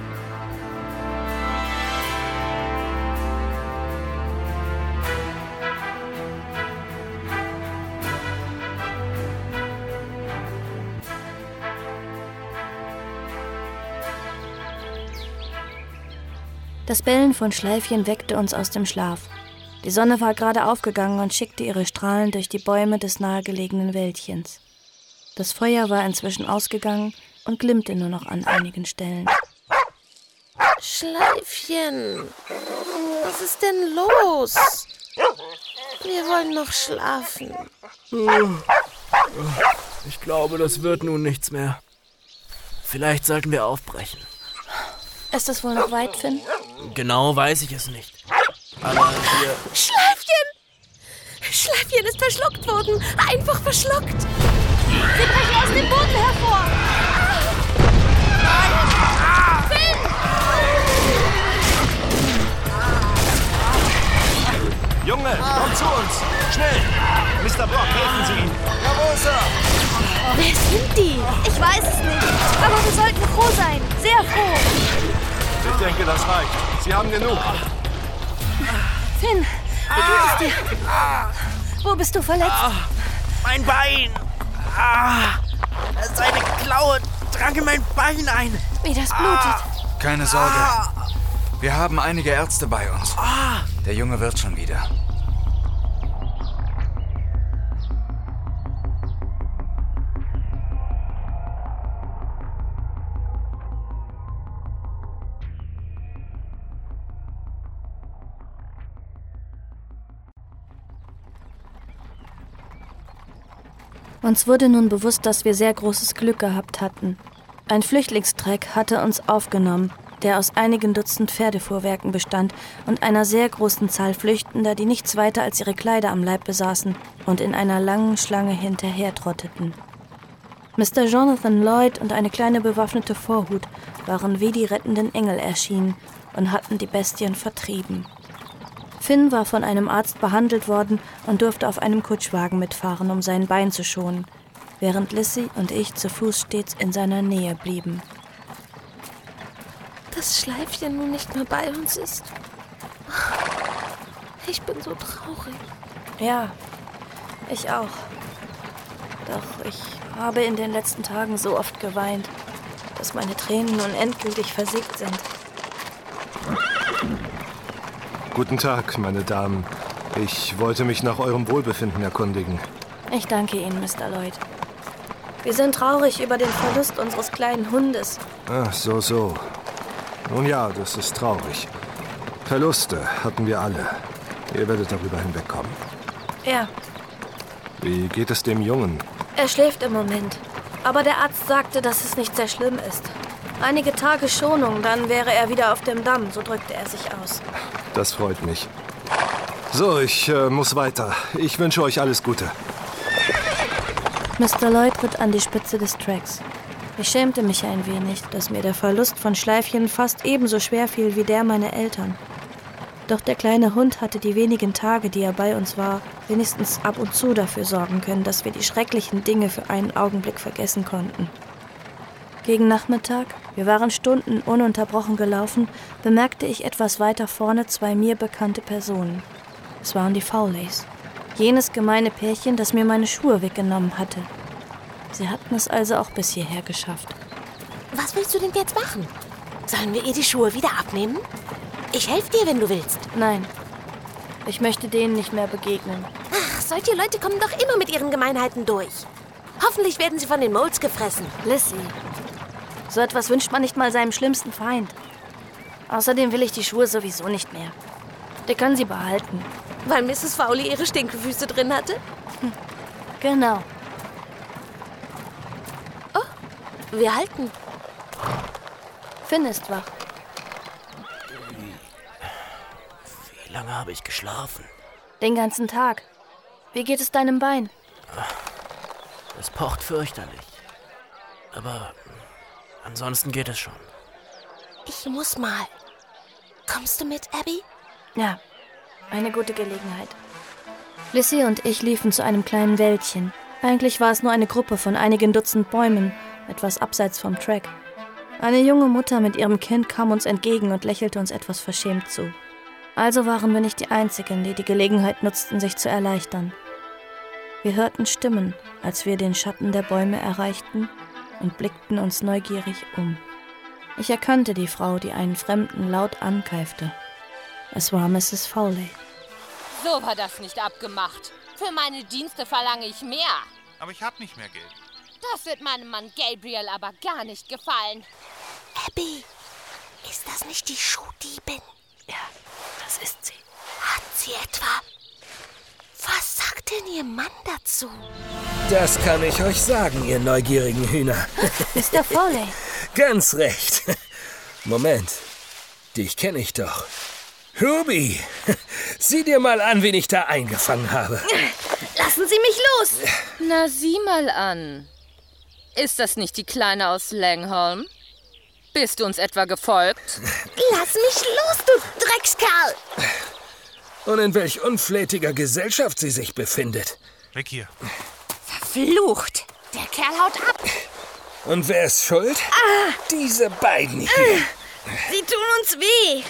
Das Bellen von Schleifchen weckte uns aus dem Schlaf. Die Sonne war gerade aufgegangen und schickte ihre Strahlen durch die Bäume des nahegelegenen Wäldchens. Das Feuer war inzwischen ausgegangen und glimmte nur noch an einigen Stellen. Schleifchen, was ist denn los? Wir wollen noch schlafen. Ich glaube, das wird nun nichts mehr. Vielleicht sollten wir aufbrechen. Ist es wohl noch weit, Finn? Genau weiß ich es nicht. Aber wir... Schleifchen! Schleifchen ist verschluckt worden. Einfach verschluckt. Sie brechen aus dem Boden hervor. Nein! Finn! Junge, komm zu uns! Schnell! Mister Brock, helfen Sie ihm! Jawohl, Sir! Wer sind die? Ich weiß es nicht. Aber wir sollten froh sein. Sehr froh. Ich denke, das reicht. Sie haben genug. Finn, wie geht es dir? Wo bist du verletzt? Ah, mein Bein! Ah, seine Klaue drang in mein Bein ein. Wie das blutet. Keine Sorge. Wir haben einige Ärzte bei uns. Der Junge wird schon wieder. Uns wurde nun bewusst, dass wir sehr großes Glück gehabt hatten. Ein Flüchtlingstreck hatte uns aufgenommen, der aus einigen Dutzend Pferdefuhrwerken bestand und einer sehr großen Zahl Flüchtender, die nichts weiter als ihre Kleider am Leib besaßen und in einer langen Schlange hinterher trotteten. Mister Jonathan Lloyd und eine kleine bewaffnete Vorhut waren wie die rettenden Engel erschienen und hatten die Bestien vertrieben. Finn war von einem Arzt behandelt worden und durfte auf einem Kutschwagen mitfahren, um sein Bein zu schonen, während Lissy und ich zu Fuß stets in seiner Nähe blieben. Dass Schleifchen nun nicht mehr bei uns ist. Ich bin so traurig. Ja, ich auch. Doch ich habe in den letzten Tagen so oft geweint, dass meine Tränen nun endgültig versiegt sind. Guten Tag, meine Damen. Ich wollte mich nach eurem Wohlbefinden erkundigen. Ich danke Ihnen, Mister Lloyd. Wir sind traurig über den Verlust unseres kleinen Hundes. Ach, so, so. Nun ja, das ist traurig. Verluste hatten wir alle. Ihr werdet darüber hinwegkommen. Ja. Wie geht es dem Jungen? Er schläft im Moment. Aber der Arzt sagte, dass es nicht sehr schlimm ist. Einige Tage Schonung, dann wäre er wieder auf dem Damm, so drückte er sich aus. Das freut mich. So, ich äh, muss weiter. Ich wünsche euch alles Gute. Mister Lloyd ritt an die Spitze des Tracks. Ich schämte mich ein wenig, dass mir der Verlust von Schleifchen fast ebenso schwer fiel wie der meiner Eltern. Doch der kleine Hund hatte die wenigen Tage, die er bei uns war, wenigstens ab und zu dafür sorgen können, dass wir die schrecklichen Dinge für einen Augenblick vergessen konnten. Gegen Nachmittag, wir waren Stunden ununterbrochen gelaufen, bemerkte ich etwas weiter vorne zwei mir bekannte Personen. Es waren die Fowleys. Jenes gemeine Pärchen, das mir meine Schuhe weggenommen hatte. Sie hatten es also auch bis hierher geschafft. Was willst du denn jetzt machen? Sollen wir ihr die Schuhe wieder abnehmen? Ich helfe dir, wenn du willst. Nein, ich möchte denen nicht mehr begegnen. Ach, solche Leute kommen doch immer mit ihren Gemeinheiten durch. Hoffentlich werden sie von den Moles gefressen. Lissy, so etwas wünscht man nicht mal seinem schlimmsten Feind. Außerdem will ich die Schuhe sowieso nicht mehr. Die können sie behalten. Weil Misses Fowley ihre Stinkefüße drin hatte? Hm. Genau. Oh, wir halten. Finn ist wach. Wie lange habe ich geschlafen? Den ganzen Tag. Wie geht es deinem Bein? Es pocht fürchterlich. Aber ansonsten geht es schon. Ich muss mal. Kommst du mit, Abby? Ja, eine gute Gelegenheit. Lissy und ich liefen zu einem kleinen Wäldchen. Eigentlich war es nur eine Gruppe von einigen Dutzend Bäumen, etwas abseits vom Track. Eine junge Mutter mit ihrem Kind kam uns entgegen und lächelte uns etwas verschämt zu. Also waren wir nicht die Einzigen, die die Gelegenheit nutzten, sich zu erleichtern. Wir hörten Stimmen, als wir den Schatten der Bäume erreichten und blickten uns neugierig um. Ich erkannte die Frau, die einen Fremden laut ankeifte. Es war Misses Fowley. So war das nicht abgemacht. Für meine Dienste verlange ich mehr. Aber ich habe nicht mehr Geld. Das wird meinem Mann Gabriel aber gar nicht gefallen. Abby, ist das nicht die Schuhdiebin? Ja, das ist sie. Hat sie etwa... Was sagt denn Ihr Mann dazu? Das kann ich euch sagen, ihr neugierigen Hühner. Mister Foley. Ganz recht. Moment, dich kenne ich doch. Ruby, sieh dir mal an, wen ich da eingefangen habe. Lassen Sie mich los! Na, sieh mal an. Ist das nicht die Kleine aus Langholm? Bist du uns etwa gefolgt? Lass mich los, du Dreckskerl! Und in welch unflätiger Gesellschaft sie sich befindet. Weg hier. Verflucht! Der Kerl haut ab! Und wer ist schuld? Ah. Diese beiden hier. Sie tun uns weh!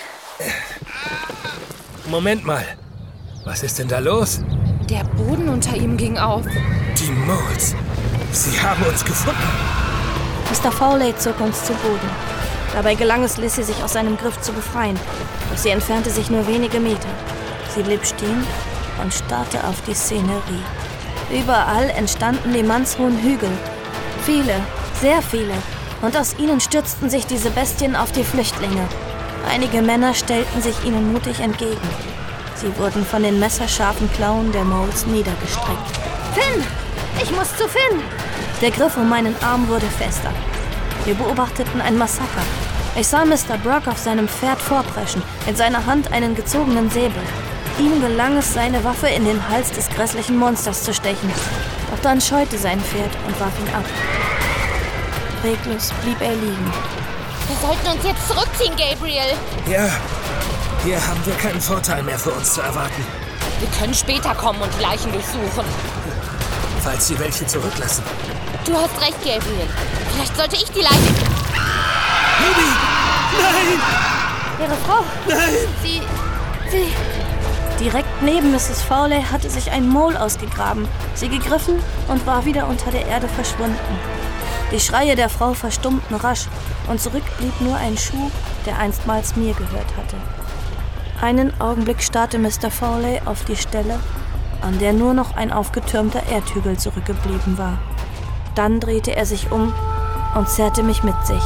Moment mal. Was ist denn da los? Der Boden unter ihm ging auf. Die Moles. Sie haben uns gefunden. Mister Foley zog uns zu Boden. Dabei gelang es Lissy, sich aus seinem Griff zu befreien. Doch sie entfernte sich nur wenige Meter. Sie blieb stehen und starrte auf die Szenerie. Überall entstanden die mannshohen Hügel. Viele, sehr viele. Und aus ihnen stürzten sich diese Bestien auf die Flüchtlinge. Einige Männer stellten sich ihnen mutig entgegen. Sie wurden von den messerscharfen Klauen der Moles niedergestreckt. Finn! Ich muss zu Finn! Der Griff um meinen Arm wurde fester. Wir beobachteten ein Massaker. Ich sah Mister Brock auf seinem Pferd vorpreschen, in seiner Hand einen gezogenen Säbel. Ihm gelang es, seine Waffe in den Hals des grässlichen Monsters zu stechen. Doch dann scheute sein Pferd und warf ihn ab. Reglos blieb er liegen. Wir sollten uns jetzt zurückziehen, Gabriel. Ja, hier haben wir keinen Vorteil mehr für uns zu erwarten. Wir können später kommen und die Leichen durchsuchen. Falls sie welche zurücklassen. Du hast recht, Gabriel. Vielleicht sollte ich die Leiche... Ruby! Nein! Ihre Frau! Nein! Sie... Sie... Direkt neben Misses Foley hatte sich ein Mole ausgegraben, sie gegriffen und war wieder unter der Erde verschwunden. Die Schreie der Frau verstummten rasch und zurück blieb nur ein Schuh, der einstmals mir gehört hatte. Einen Augenblick starrte Mister Foley auf die Stelle, an der nur noch ein aufgetürmter Erdhügel zurückgeblieben war. Dann drehte er sich um und zerrte mich mit sich.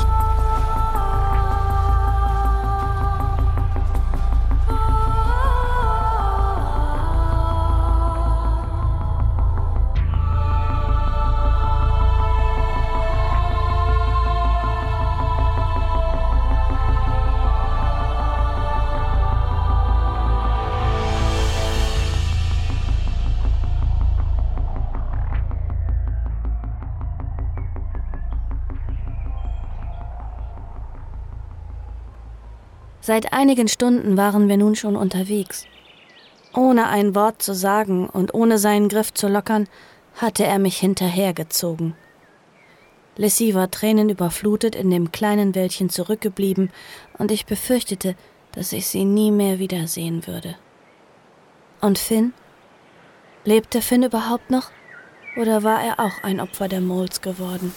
Seit einigen Stunden waren wir nun schon unterwegs. Ohne ein Wort zu sagen und ohne seinen Griff zu lockern, hatte er mich hinterhergezogen. Lissy war tränenüberflutet in dem kleinen Wäldchen zurückgeblieben und ich befürchtete, dass ich sie nie mehr wiedersehen würde. Und Finn? Lebte Finn überhaupt noch? Oder war er auch ein Opfer der Moles geworden?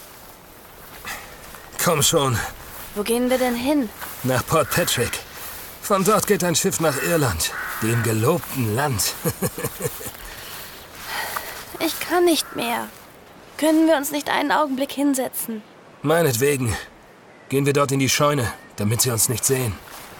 Komm schon. Wo gehen wir denn hin? Nach Port Patrick. Von dort geht ein Schiff nach Irland, dem gelobten Land. Ich kann nicht mehr. Können wir uns nicht einen Augenblick hinsetzen? Meinetwegen. Gehen wir dort in die Scheune, damit sie uns nicht sehen.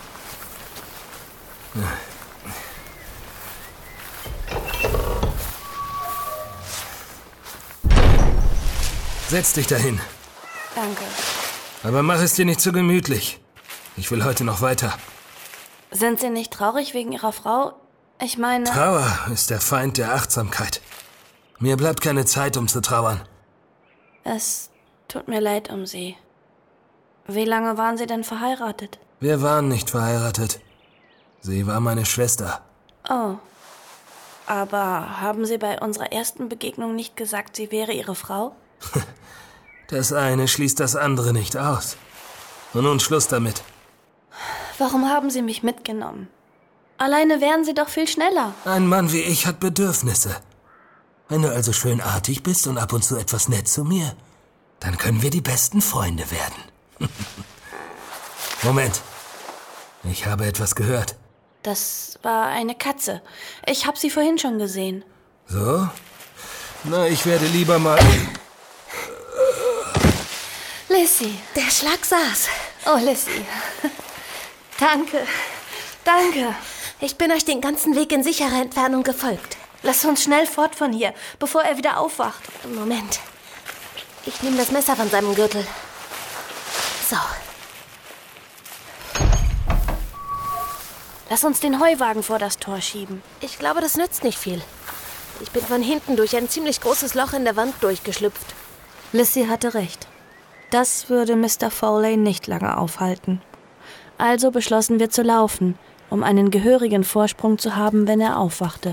Setz dich dahin. Danke. Aber mach es dir nicht zu gemütlich. Ich will heute noch weiter. Sind Sie nicht traurig wegen Ihrer Frau? Ich meine... Trauer ist der Feind der Achtsamkeit. Mir bleibt keine Zeit, um zu trauern. Es tut mir leid um Sie. Wie lange waren Sie denn verheiratet? Wir waren nicht verheiratet. Sie war meine Schwester. Oh. Aber haben Sie bei unserer ersten Begegnung nicht gesagt, sie wäre Ihre Frau? Das eine schließt das andere nicht aus. Und nun Schluss damit. Warum haben Sie mich mitgenommen? Alleine wären Sie doch viel schneller. Ein Mann wie ich hat Bedürfnisse. Wenn du also schön artig bist und ab und zu etwas nett zu mir, dann können wir die besten Freunde werden. Moment. Ich habe etwas gehört. Das war eine Katze. Ich habe sie vorhin schon gesehen. So? Na, ich werde lieber mal... Lissy. Der Schlag saß. Oh, Lissy. Danke. Danke. Ich bin euch den ganzen Weg in sicherer Entfernung gefolgt. Lass uns schnell fort von hier, bevor er wieder aufwacht. Moment. Ich nehme das Messer von seinem Gürtel. So. Lass uns den Heuwagen vor das Tor schieben. Ich glaube, das nützt nicht viel. Ich bin von hinten durch ein ziemlich großes Loch in der Wand durchgeschlüpft. Lizzie hatte recht. Das würde Mister Foley nicht lange aufhalten. Also beschlossen wir zu laufen, um einen gehörigen Vorsprung zu haben, wenn er aufwachte.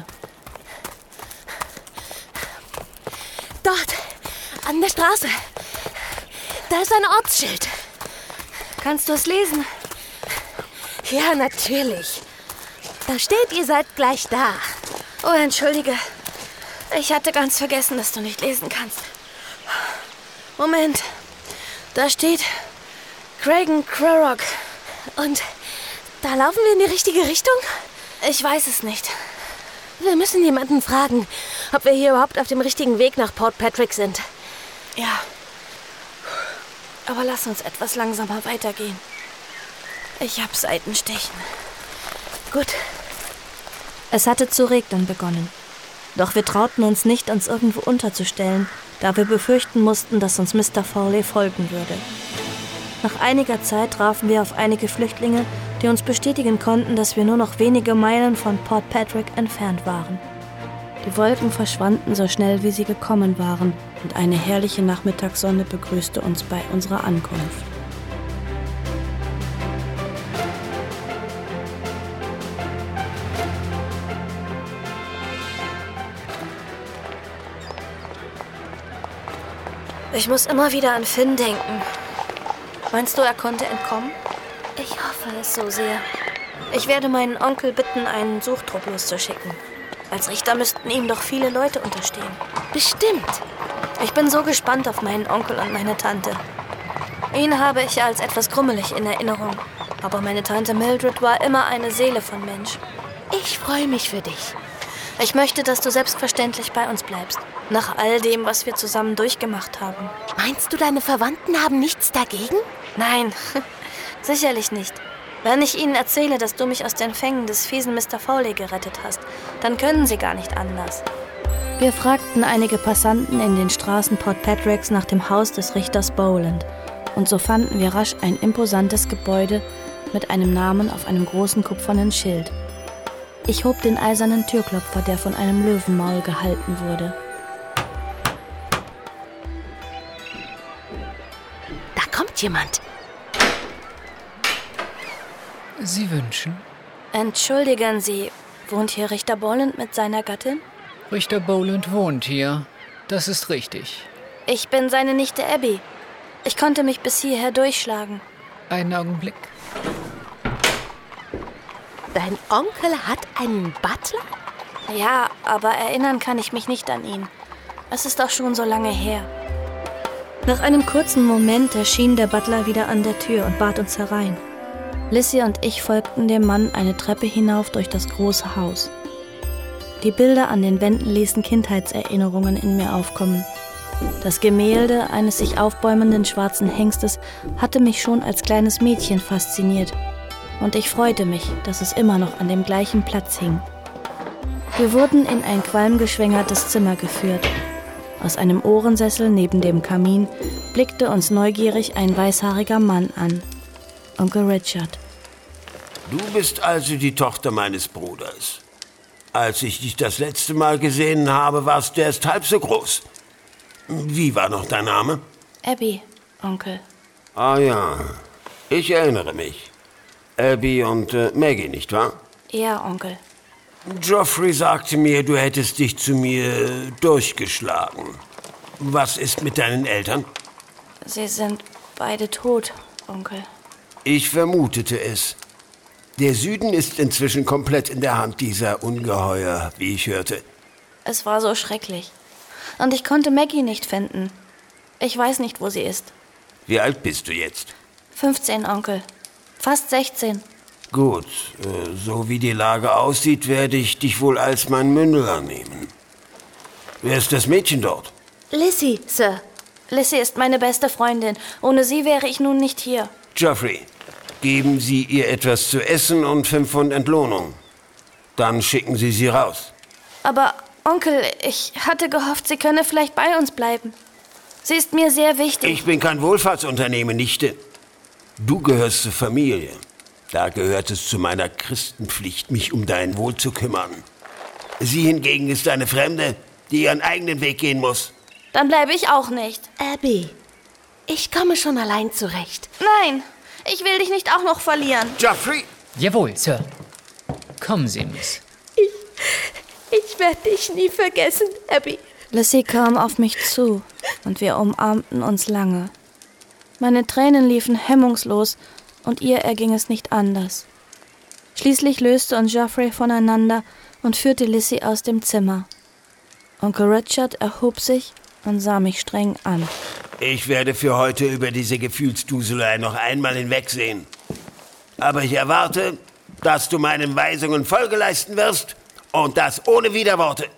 Dort, an der Straße. Da ist ein Ortsschild. Kannst du es lesen? Ja, natürlich. Da steht, ihr seid gleich da. Oh, entschuldige. Ich hatte ganz vergessen, dass du nicht lesen kannst. Moment. Da steht Cragen Crorrock. Und da laufen wir in die richtige Richtung? Ich weiß es nicht. Wir müssen jemanden fragen, ob wir hier überhaupt auf dem richtigen Weg nach Port Patrick sind. Ja. Aber lass uns etwas langsamer weitergehen. Ich hab Seitenstechen. Gut. Es hatte zu regnen begonnen. Doch wir trauten uns nicht, uns irgendwo unterzustellen, da wir befürchten mussten, dass uns Mister Foley folgen würde. Nach einiger Zeit trafen wir auf einige Flüchtlinge, die uns bestätigen konnten, dass wir nur noch wenige Meilen von Port Patrick entfernt waren. Die Wolken verschwanden so schnell, wie sie gekommen waren, und eine herrliche Nachmittagssonne begrüßte uns bei unserer Ankunft. Ich muss immer wieder an Finn denken. Meinst du, er konnte entkommen? Ich hoffe es so sehr. Ich werde meinen Onkel bitten, einen Suchtrupp loszuschicken. Als Richter müssten ihm doch viele Leute unterstehen. Bestimmt. Ich bin so gespannt auf meinen Onkel und meine Tante. Ihn habe ich als etwas grummelig in Erinnerung. Aber meine Tante Mildred war immer eine Seele von Mensch. Ich freue mich für dich. Ich möchte, dass du selbstverständlich bei uns bleibst. Nach all dem, was wir zusammen durchgemacht haben. Meinst du, deine Verwandten haben nichts dagegen? Nein, sicherlich nicht. Wenn ich ihnen erzähle, dass du mich aus den Fängen des fiesen Mister Foley gerettet hast, dann können sie gar nicht anders. Wir fragten einige Passanten in den Straßen Port Patricks nach dem Haus des Richters Boland. Und so fanden wir rasch ein imposantes Gebäude mit einem Namen auf einem großen kupfernen Schild. Ich hob den eisernen Türklopfer, der von einem Löwenmaul gehalten wurde. Da kommt jemand. Sie wünschen? Entschuldigen Sie, wohnt hier Richter Boland mit seiner Gattin? Richter Boland wohnt hier. Das ist richtig. Ich bin seine Nichte Abby. Ich konnte mich bis hierher durchschlagen. Einen Augenblick. Dein Onkel hat einen Butler? Ja, aber erinnern kann ich mich nicht an ihn. Es ist auch schon so lange her. Nach einem kurzen Moment erschien der Butler wieder an der Tür und bat uns herein. Lizzie und ich folgten dem Mann eine Treppe hinauf durch das große Haus. Die Bilder an den Wänden ließen Kindheitserinnerungen in mir aufkommen. Das Gemälde eines sich aufbäumenden schwarzen Hengstes hatte mich schon als kleines Mädchen fasziniert. Und ich freute mich, dass es immer noch an dem gleichen Platz hing. Wir wurden in ein qualmgeschwängertes Zimmer geführt. Aus einem Ohrensessel neben dem Kamin blickte uns neugierig ein weißhaariger Mann an. Onkel Richard. Du bist also die Tochter meines Bruders. Als ich dich das letzte Mal gesehen habe, warst du erst halb so groß. Wie war noch dein Name? Abby, Onkel. Ah ja, ich erinnere mich. Abby und äh, Maggie, nicht wahr? Ja, Onkel. Geoffrey sagte mir, du hättest dich zu mir durchgeschlagen. Was ist mit deinen Eltern? Sie sind beide tot, Onkel. Ich vermutete es. Der Süden ist inzwischen komplett in der Hand dieser Ungeheuer, wie ich hörte. Es war so schrecklich. Und ich konnte Maggie nicht finden. Ich weiß nicht, wo sie ist. Wie alt bist du jetzt? fünfzehn, Onkel. Fast sechzehn. Gut, so wie die Lage aussieht, werde ich dich wohl als mein Mündler nehmen. Wer ist das Mädchen dort? Lizzie, Sir. Lizzie ist meine beste Freundin. Ohne sie wäre ich nun nicht hier. Geoffrey, geben Sie ihr etwas zu essen und fünf Pfund Entlohnung. Dann schicken Sie sie raus. Aber, Onkel, ich hatte gehofft, sie könne vielleicht bei uns bleiben. Sie ist mir sehr wichtig. Ich bin kein Wohlfahrtsunternehmen, Nichte. Du gehörst zur Familie. Da gehört es zu meiner Christenpflicht, mich um dein Wohl zu kümmern. Sie hingegen ist eine Fremde, die ihren eigenen Weg gehen muss. Dann bleibe ich auch nicht. Abby, ich komme schon allein zurecht. Nein, ich will dich nicht auch noch verlieren. Geoffrey! Jawohl, Sir. Kommen Sie, Miss. Ich, ich werde dich nie vergessen, Abby. Lissy kam auf mich zu und wir umarmten uns lange. Meine Tränen liefen hemmungslos und ihr erging es nicht anders. Schließlich löste uns Geoffrey voneinander und führte Lissy aus dem Zimmer. Onkel Richard erhob sich und sah mich streng an. Ich werde für heute über diese Gefühlsduselei noch einmal hinwegsehen. Aber ich erwarte, dass du meinen Weisungen Folge leisten wirst und das ohne Widerworte.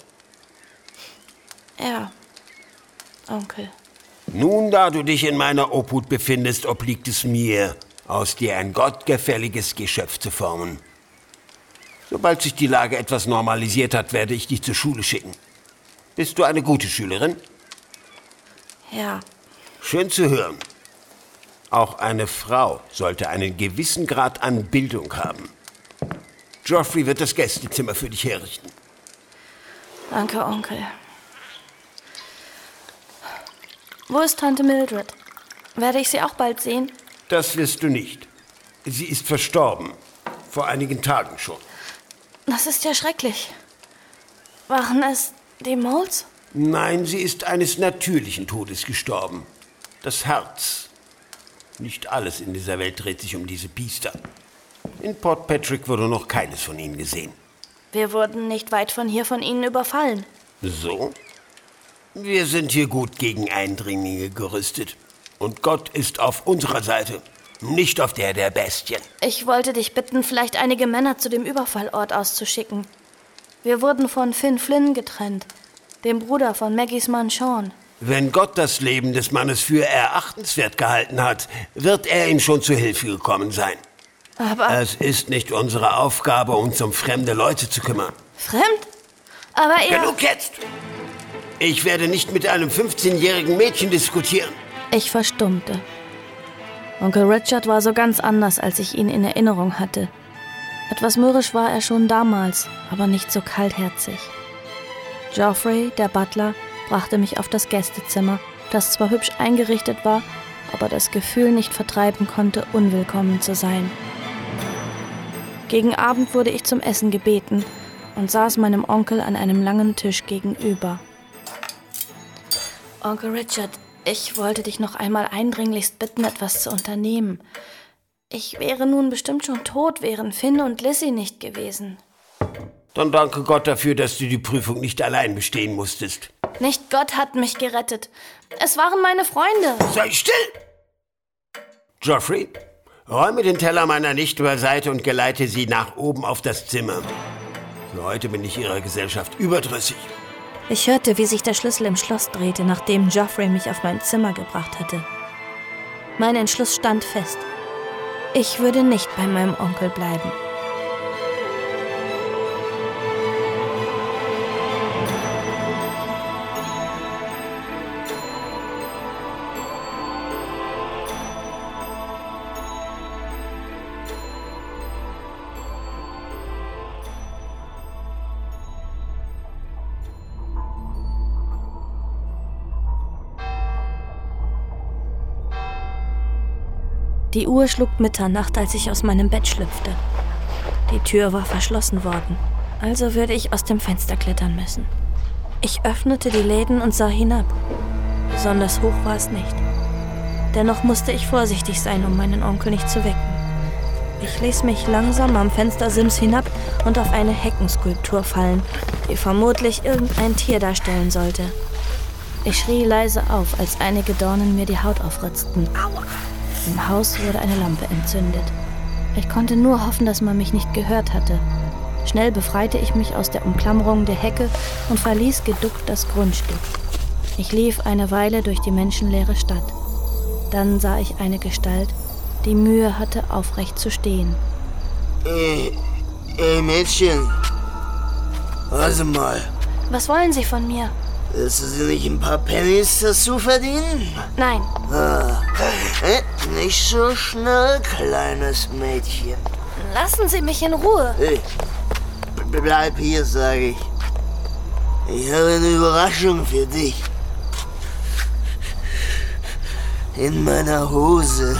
Ja, Onkel. Nun, da du dich in meiner Obhut befindest, obliegt es mir, aus dir ein gottgefälliges Geschöpf zu formen. Sobald sich die Lage etwas normalisiert hat, werde ich dich zur Schule schicken. Bist du eine gute Schülerin? Ja. Schön zu hören. Auch eine Frau sollte einen gewissen Grad an Bildung haben. Geoffrey wird das Gästezimmer für dich herrichten. Danke, Onkel. Wo ist Tante Mildred? Werde ich sie auch bald sehen? Das wirst du nicht. Sie ist verstorben. Vor einigen Tagen schon. Das ist ja schrecklich. Waren es die Moles? Nein, sie ist eines natürlichen Todes gestorben. Das Herz. Nicht alles in dieser Welt dreht sich um diese Biester. In Port Patrick wurde noch keines von ihnen gesehen. Wir wurden nicht weit von hier von ihnen überfallen. So? Wir sind hier gut gegen Eindringlinge gerüstet. Und Gott ist auf unserer Seite, nicht auf der der Bestien. Ich wollte dich bitten, vielleicht einige Männer zu dem Überfallort auszuschicken. Wir wurden von Finn Flynn getrennt, dem Bruder von Maggies Mann Sean. Wenn Gott das Leben des Mannes für erachtenswert gehalten hat, wird er ihm schon zu Hilfe gekommen sein. Aber... Es ist nicht unsere Aufgabe, uns um fremde Leute zu kümmern. Fremd? Aber er... Genug jetzt! Ich werde nicht mit einem fünfzehnjährigen Mädchen diskutieren. Ich verstummte. Onkel Richard war so ganz anders, als ich ihn in Erinnerung hatte. Etwas mürrisch war er schon damals, aber nicht so kaltherzig. Geoffrey, der Butler, brachte mich auf das Gästezimmer, das zwar hübsch eingerichtet war, aber das Gefühl nicht vertreiben konnte, unwillkommen zu sein. Gegen Abend wurde ich zum Essen gebeten und saß meinem Onkel an einem langen Tisch gegenüber. Onkel Richard, ich wollte dich noch einmal eindringlichst bitten, etwas zu unternehmen. Ich wäre nun bestimmt schon tot, wären Finn und Lissy nicht gewesen. Dann danke Gott dafür, dass du die Prüfung nicht allein bestehen musstest. Nicht Gott hat mich gerettet. Es waren meine Freunde. Sei still! Geoffrey, räume den Teller meiner Nichte beiseite und geleite sie nach oben auf das Zimmer. Für heute bin ich ihrer Gesellschaft überdrüssig. Ich hörte, wie sich der Schlüssel im Schloss drehte, nachdem Geoffrey mich auf mein Zimmer gebracht hatte. Mein Entschluss stand fest. Ich würde nicht bei meinem Onkel bleiben. Die Uhr schlug Mitternacht, als ich aus meinem Bett schlüpfte. Die Tür war verschlossen worden, also würde ich aus dem Fenster klettern müssen. Ich öffnete die Läden und sah hinab. Besonders hoch war es nicht. Dennoch musste ich vorsichtig sein, um meinen Onkel nicht zu wecken. Ich ließ mich langsam am Fenstersims hinab und auf eine Heckenskulptur fallen, die vermutlich irgendein Tier darstellen sollte. Ich schrie leise auf, als einige Dornen mir die Haut aufritzten. Im Haus wurde eine Lampe entzündet. Ich konnte nur hoffen, dass man mich nicht gehört hatte. Schnell befreite ich mich aus der Umklammerung der Hecke und verließ geduckt das Grundstück. Ich lief eine Weile durch die menschenleere Stadt. Dann sah ich eine Gestalt, die Mühe hatte, aufrecht zu stehen. Ey, ey Mädchen, warte mal. Was wollen Sie von mir? Willst du sie nicht ein paar Pennies dazu verdienen? Nein. Ah, nicht so schnell, kleines Mädchen. Lassen Sie mich in Ruhe. Hey, bleib hier, sage ich. Ich habe eine Überraschung für dich. In meiner Hose.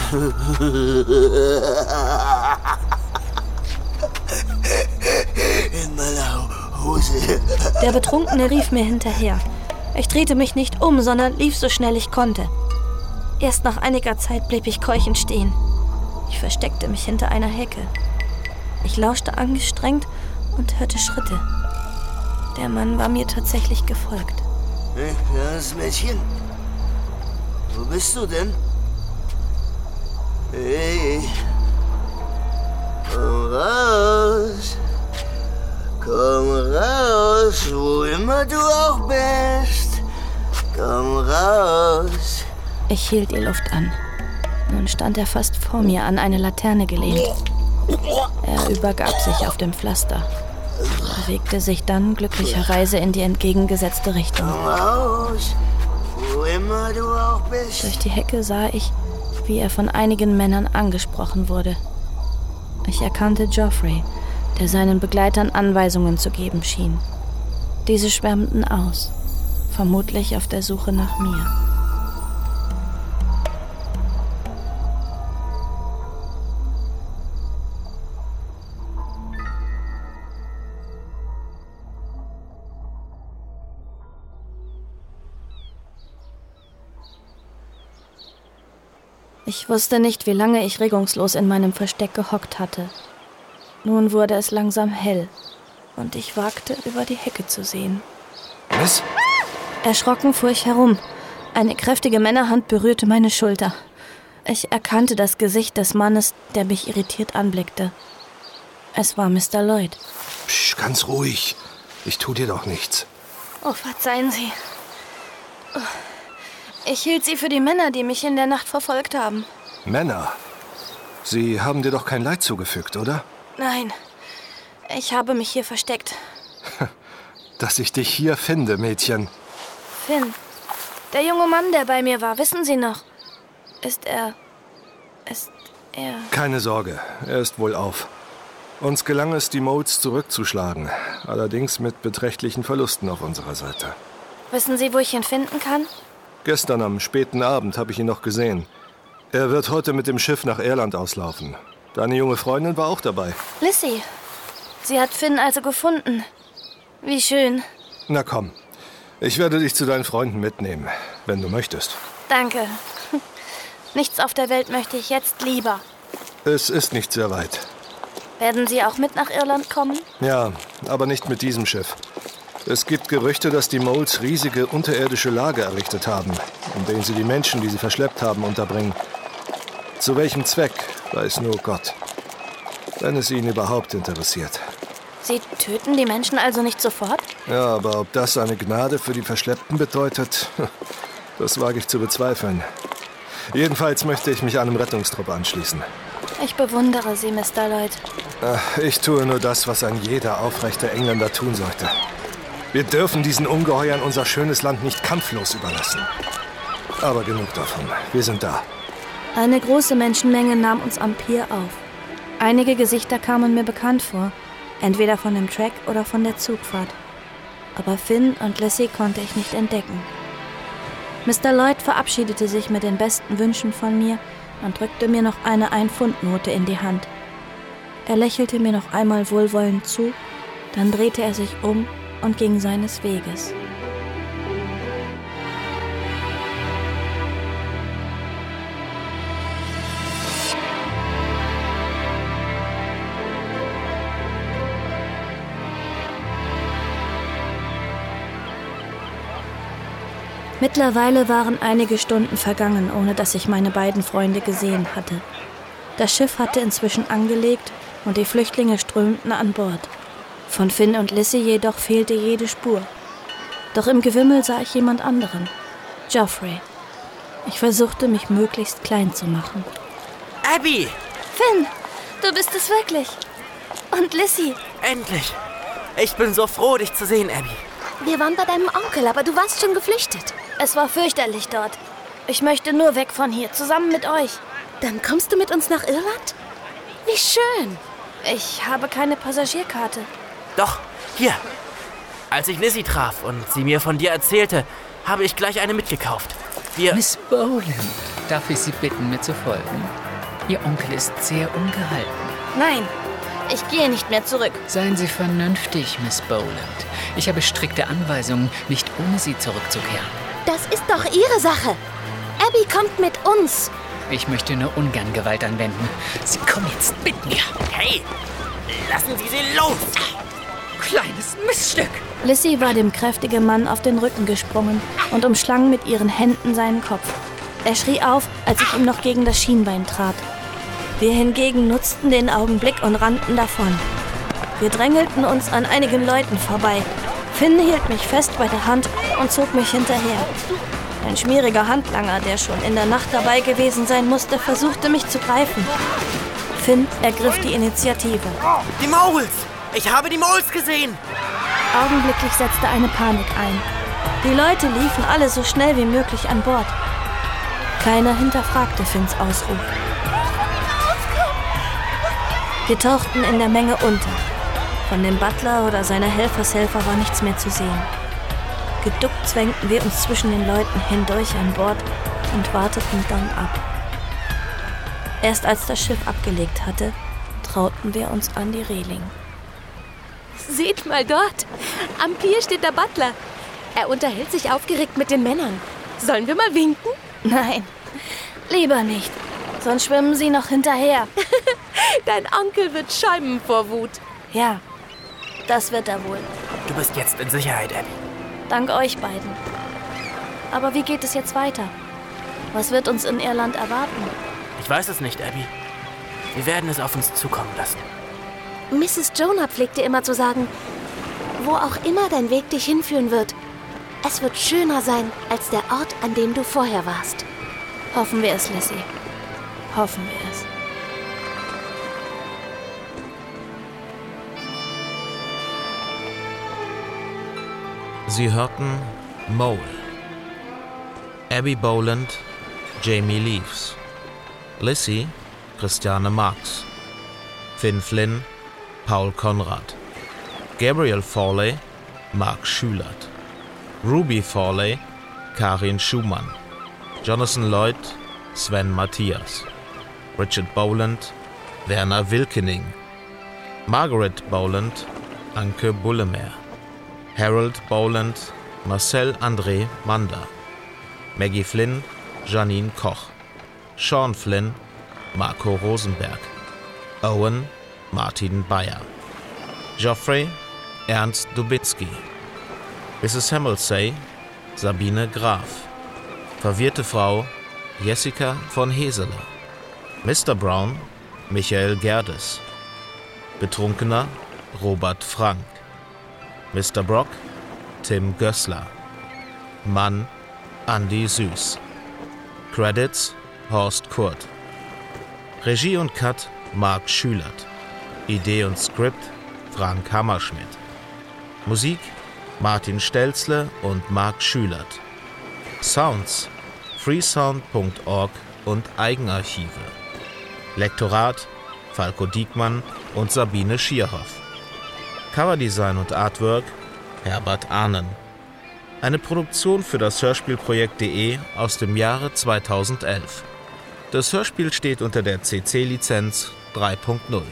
In meiner Hose. Der Betrunkene rief mir hinterher. Ich drehte mich nicht um, sondern lief so schnell ich konnte. Erst nach einiger Zeit blieb ich keuchend stehen. Ich versteckte mich hinter einer Hecke. Ich lauschte angestrengt und hörte Schritte. Der Mann war mir tatsächlich gefolgt. Hey, kleines Mädchen. Wo bist du denn? Hey. Komm raus. Komm raus, wo immer du auch bist. Komm raus. Ich hielt die Luft an. Nun stand er fast vor mir, an eine Laterne gelehnt. Er übergab sich auf dem Pflaster, bewegte sich dann glücklicherweise in die entgegengesetzte Richtung. Komm raus, wo immer du auch bist. Durch die Hecke sah ich, wie er von einigen Männern angesprochen wurde. Ich erkannte Geoffrey, der seinen Begleitern Anweisungen zu geben schien. Diese schwärmten aus, vermutlich auf der Suche nach mir. Ich wusste nicht, wie lange ich regungslos in meinem Versteck gehockt hatte. Nun wurde es langsam hell und ich wagte, über die Hecke zu sehen. Was? Erschrocken fuhr ich herum. Eine kräftige Männerhand berührte meine Schulter. Ich erkannte das Gesicht des Mannes, der mich irritiert anblickte. Es war Mister Lloyd. Psch, ganz ruhig. Ich tu dir doch nichts. Oh, verzeihen Sie. Ich hielt Sie für die Männer, die mich in der Nacht verfolgt haben. Männer? Sie haben dir doch kein Leid zugefügt, oder? Nein, ich habe mich hier versteckt. Dass ich dich hier finde, Mädchen. Finn, der junge Mann, der bei mir war, wissen Sie noch? Ist er... ist er... Keine Sorge, er ist wohlauf. Uns gelang es, die Moles zurückzuschlagen. Allerdings mit beträchtlichen Verlusten auf unserer Seite. Wissen Sie, wo ich ihn finden kann? Gestern am späten Abend habe ich ihn noch gesehen. Er wird heute mit dem Schiff nach Irland auslaufen. Deine junge Freundin war auch dabei. Lissy. Sie hat Finn also gefunden. Wie schön. Na komm, ich werde dich zu deinen Freunden mitnehmen, wenn du möchtest. Danke. Nichts auf der Welt möchte ich jetzt lieber. Es ist nicht sehr weit. Werden Sie auch mit nach Irland kommen? Ja, aber nicht mit diesem Schiff. Es gibt Gerüchte, dass die Moles riesige unterirdische Lager errichtet haben, in denen sie die Menschen, die sie verschleppt haben, unterbringen. Zu welchem Zweck, weiß nur Gott. Wenn es ihn überhaupt interessiert. Sie töten die Menschen also nicht sofort? Ja, aber ob das eine Gnade für die Verschleppten bedeutet, das wage ich zu bezweifeln. Jedenfalls möchte ich mich einem Rettungstrupp anschließen. Ich bewundere Sie, Mister Lloyd. Ach, ich tue nur das, was ein jeder aufrechte Engländer tun sollte. Wir dürfen diesen Ungeheuern unser schönes Land nicht kampflos überlassen. Aber genug davon. Wir sind da. Eine große Menschenmenge nahm uns am Pier auf. Einige Gesichter kamen mir bekannt vor. Entweder von dem Track oder von der Zugfahrt. Aber Finn und Lissy konnte ich nicht entdecken. Mister Lloyd verabschiedete sich mit den besten Wünschen von mir und drückte mir noch eine Ein-Pfund-Note in die Hand. Er lächelte mir noch einmal wohlwollend zu, dann drehte er sich um und ging seines Weges. Mittlerweile waren einige Stunden vergangen, ohne dass ich meine beiden Freunde gesehen hatte. Das Schiff hatte inzwischen angelegt und die Flüchtlinge strömten an Bord. Von Finn und Lissy jedoch fehlte jede Spur. Doch im Gewimmel sah ich jemand anderen. Geoffrey. Ich versuchte, mich möglichst klein zu machen. Abby! Finn, du bist es wirklich. Und Lissy. Endlich! Ich bin so froh, dich zu sehen, Abby. Wir waren bei deinem Onkel, aber du warst schon geflüchtet. Es war fürchterlich dort. Ich möchte nur weg von hier, zusammen mit euch. Dann kommst du mit uns nach Irland? Wie schön. Ich habe keine Passagierkarte. Doch, hier. Als ich Lizzie traf und sie mir von dir erzählte, habe ich gleich eine mitgekauft. Wir... Miss Boland, darf ich Sie bitten, mir zu folgen? Ihr Onkel ist sehr ungehalten. Nein, ich gehe nicht mehr zurück. Seien Sie vernünftig, Miss Boland. Ich habe strikte Anweisungen, nicht ohne Sie zurückzukehren. Das ist doch Ihre Sache. Abby kommt mit uns. Ich möchte nur ungern Gewalt anwenden. Sie kommen jetzt mit mir. Hey, lassen Sie sie los! Kleines Miststück! Lizzie war dem kräftigen Mann auf den Rücken gesprungen und umschlang mit ihren Händen seinen Kopf. Er schrie auf, als ich ihm noch gegen das Schienbein trat. Wir hingegen nutzten den Augenblick und rannten davon. Wir drängelten uns an einigen Leuten vorbei. Finn hielt mich fest bei der Hand und zog mich hinterher. Ein schmieriger Handlanger, der schon in der Nacht dabei gewesen sein musste, versuchte mich zu greifen. Finn ergriff die Initiative. Die Moles! Ich habe die Moles gesehen! Augenblicklich setzte eine Panik ein. Die Leute liefen alle so schnell wie möglich an Bord. Keiner hinterfragte Finns Ausruf. Wir tauchten in der Menge unter. Von dem Butler oder seiner Helfershelfer war nichts mehr zu sehen. Geduckt zwängten wir uns zwischen den Leuten hindurch an Bord und warteten dann ab. Erst als das Schiff abgelegt hatte, trauten wir uns an die Reling. Seht mal dort. Am Pier steht der Butler. Er unterhält sich aufgeregt mit den Männern. Sollen wir mal winken? Nein, lieber nicht. Sonst schwimmen sie noch hinterher. Dein Onkel wird schäumen vor Wut. Ja, das wird er wohl. Du bist jetzt in Sicherheit, Abby. Dank euch beiden. Aber wie geht es jetzt weiter? Was wird uns in Irland erwarten? Ich weiß es nicht, Abby. Wir werden es auf uns zukommen lassen. Misses Jonah pflegte immer zu sagen, wo auch immer dein Weg dich hinführen wird, es wird schöner sein als der Ort, an dem du vorher warst. Hoffen wir es, Lizzie. Hoffen wir es. Sie hörten Mole. Abby Boland, Jamie Leaves. Lizzie, Christiane Marx. Finn Flynn, Paul Konrad. Gabriel Fawley, Mark Schülert. Ruby Fawley, Karin Schumann. Jonathan Lloyd, Sven Matthias. Richard Boland, Werner Wilkening. Margaret Boland, Anke Bullemer. Harold Boland, Marcel André Mander. Maggie Flynn, Janine Koch. Sean Flynn, Marco Rosenberg. Owen, Martin Bayer. Geoffrey, Ernst Dubitzky. Misses Hamilsey, Sabine Graf. Verwirrte Frau, Jessica von Hesele. Mister Brown, Michael Gerdes. Betrunkener, Robert Frank. Mister Brock, Tim Gößler. Mann, Andi Süß. Credits, Horst Kurt. Regie und Cut, Marc Schülert. Idee und Skript, Frank Hammerschmidt. Musik, Martin Stelzle und Marc Schülert. Sounds, freesound punkt org und Eigenarchive. Lektorat, Falko Diekmann und Sabine Schierhoff. Coverdesign und Artwork, Herbert Ahnen. Eine Produktion für das Hörspielprojekt punkt de aus dem Jahre zweitausendelf. Das Hörspiel steht unter der C C-Lizenz drei punkt null.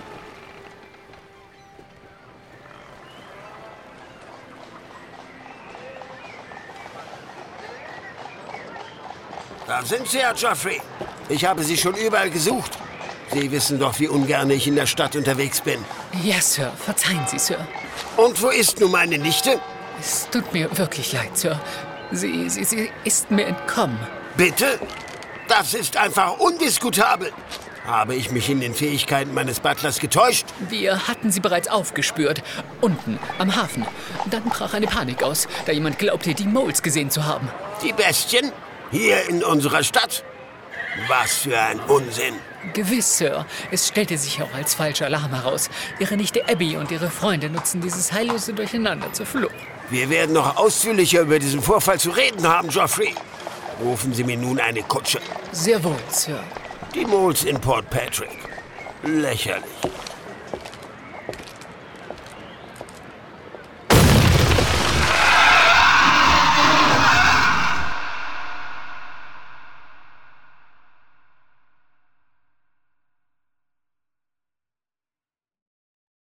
Da sind Sie, Herr Geoffrey. Ich habe Sie schon überall gesucht. Sie wissen doch, wie ungern ich in der Stadt unterwegs bin. Ja, Sir. Verzeihen Sie, Sir. Und wo ist nun meine Nichte? Es tut mir wirklich leid, Sir. Sie, sie, sie ist mir entkommen. Bitte? Das ist einfach undiskutabel. Habe ich mich in den Fähigkeiten meines Butlers getäuscht? Wir hatten sie bereits aufgespürt. Unten, am Hafen. Dann brach eine Panik aus, da jemand glaubte, die Moles gesehen zu haben. Die Bestien? Hier in unserer Stadt? Was für ein Unsinn. Gewiss, Sir. Es stellte sich auch als falscher Alarm heraus. Ihre Nichte Abby und ihre Freunde nutzen dieses heillose Durcheinander zur Flucht. Wir werden noch ausführlicher über diesen Vorfall zu reden haben, Geoffrey. Rufen Sie mir nun eine Kutsche. Sehr wohl, Sir. Die Moles in Port Patrick. Lächerlich.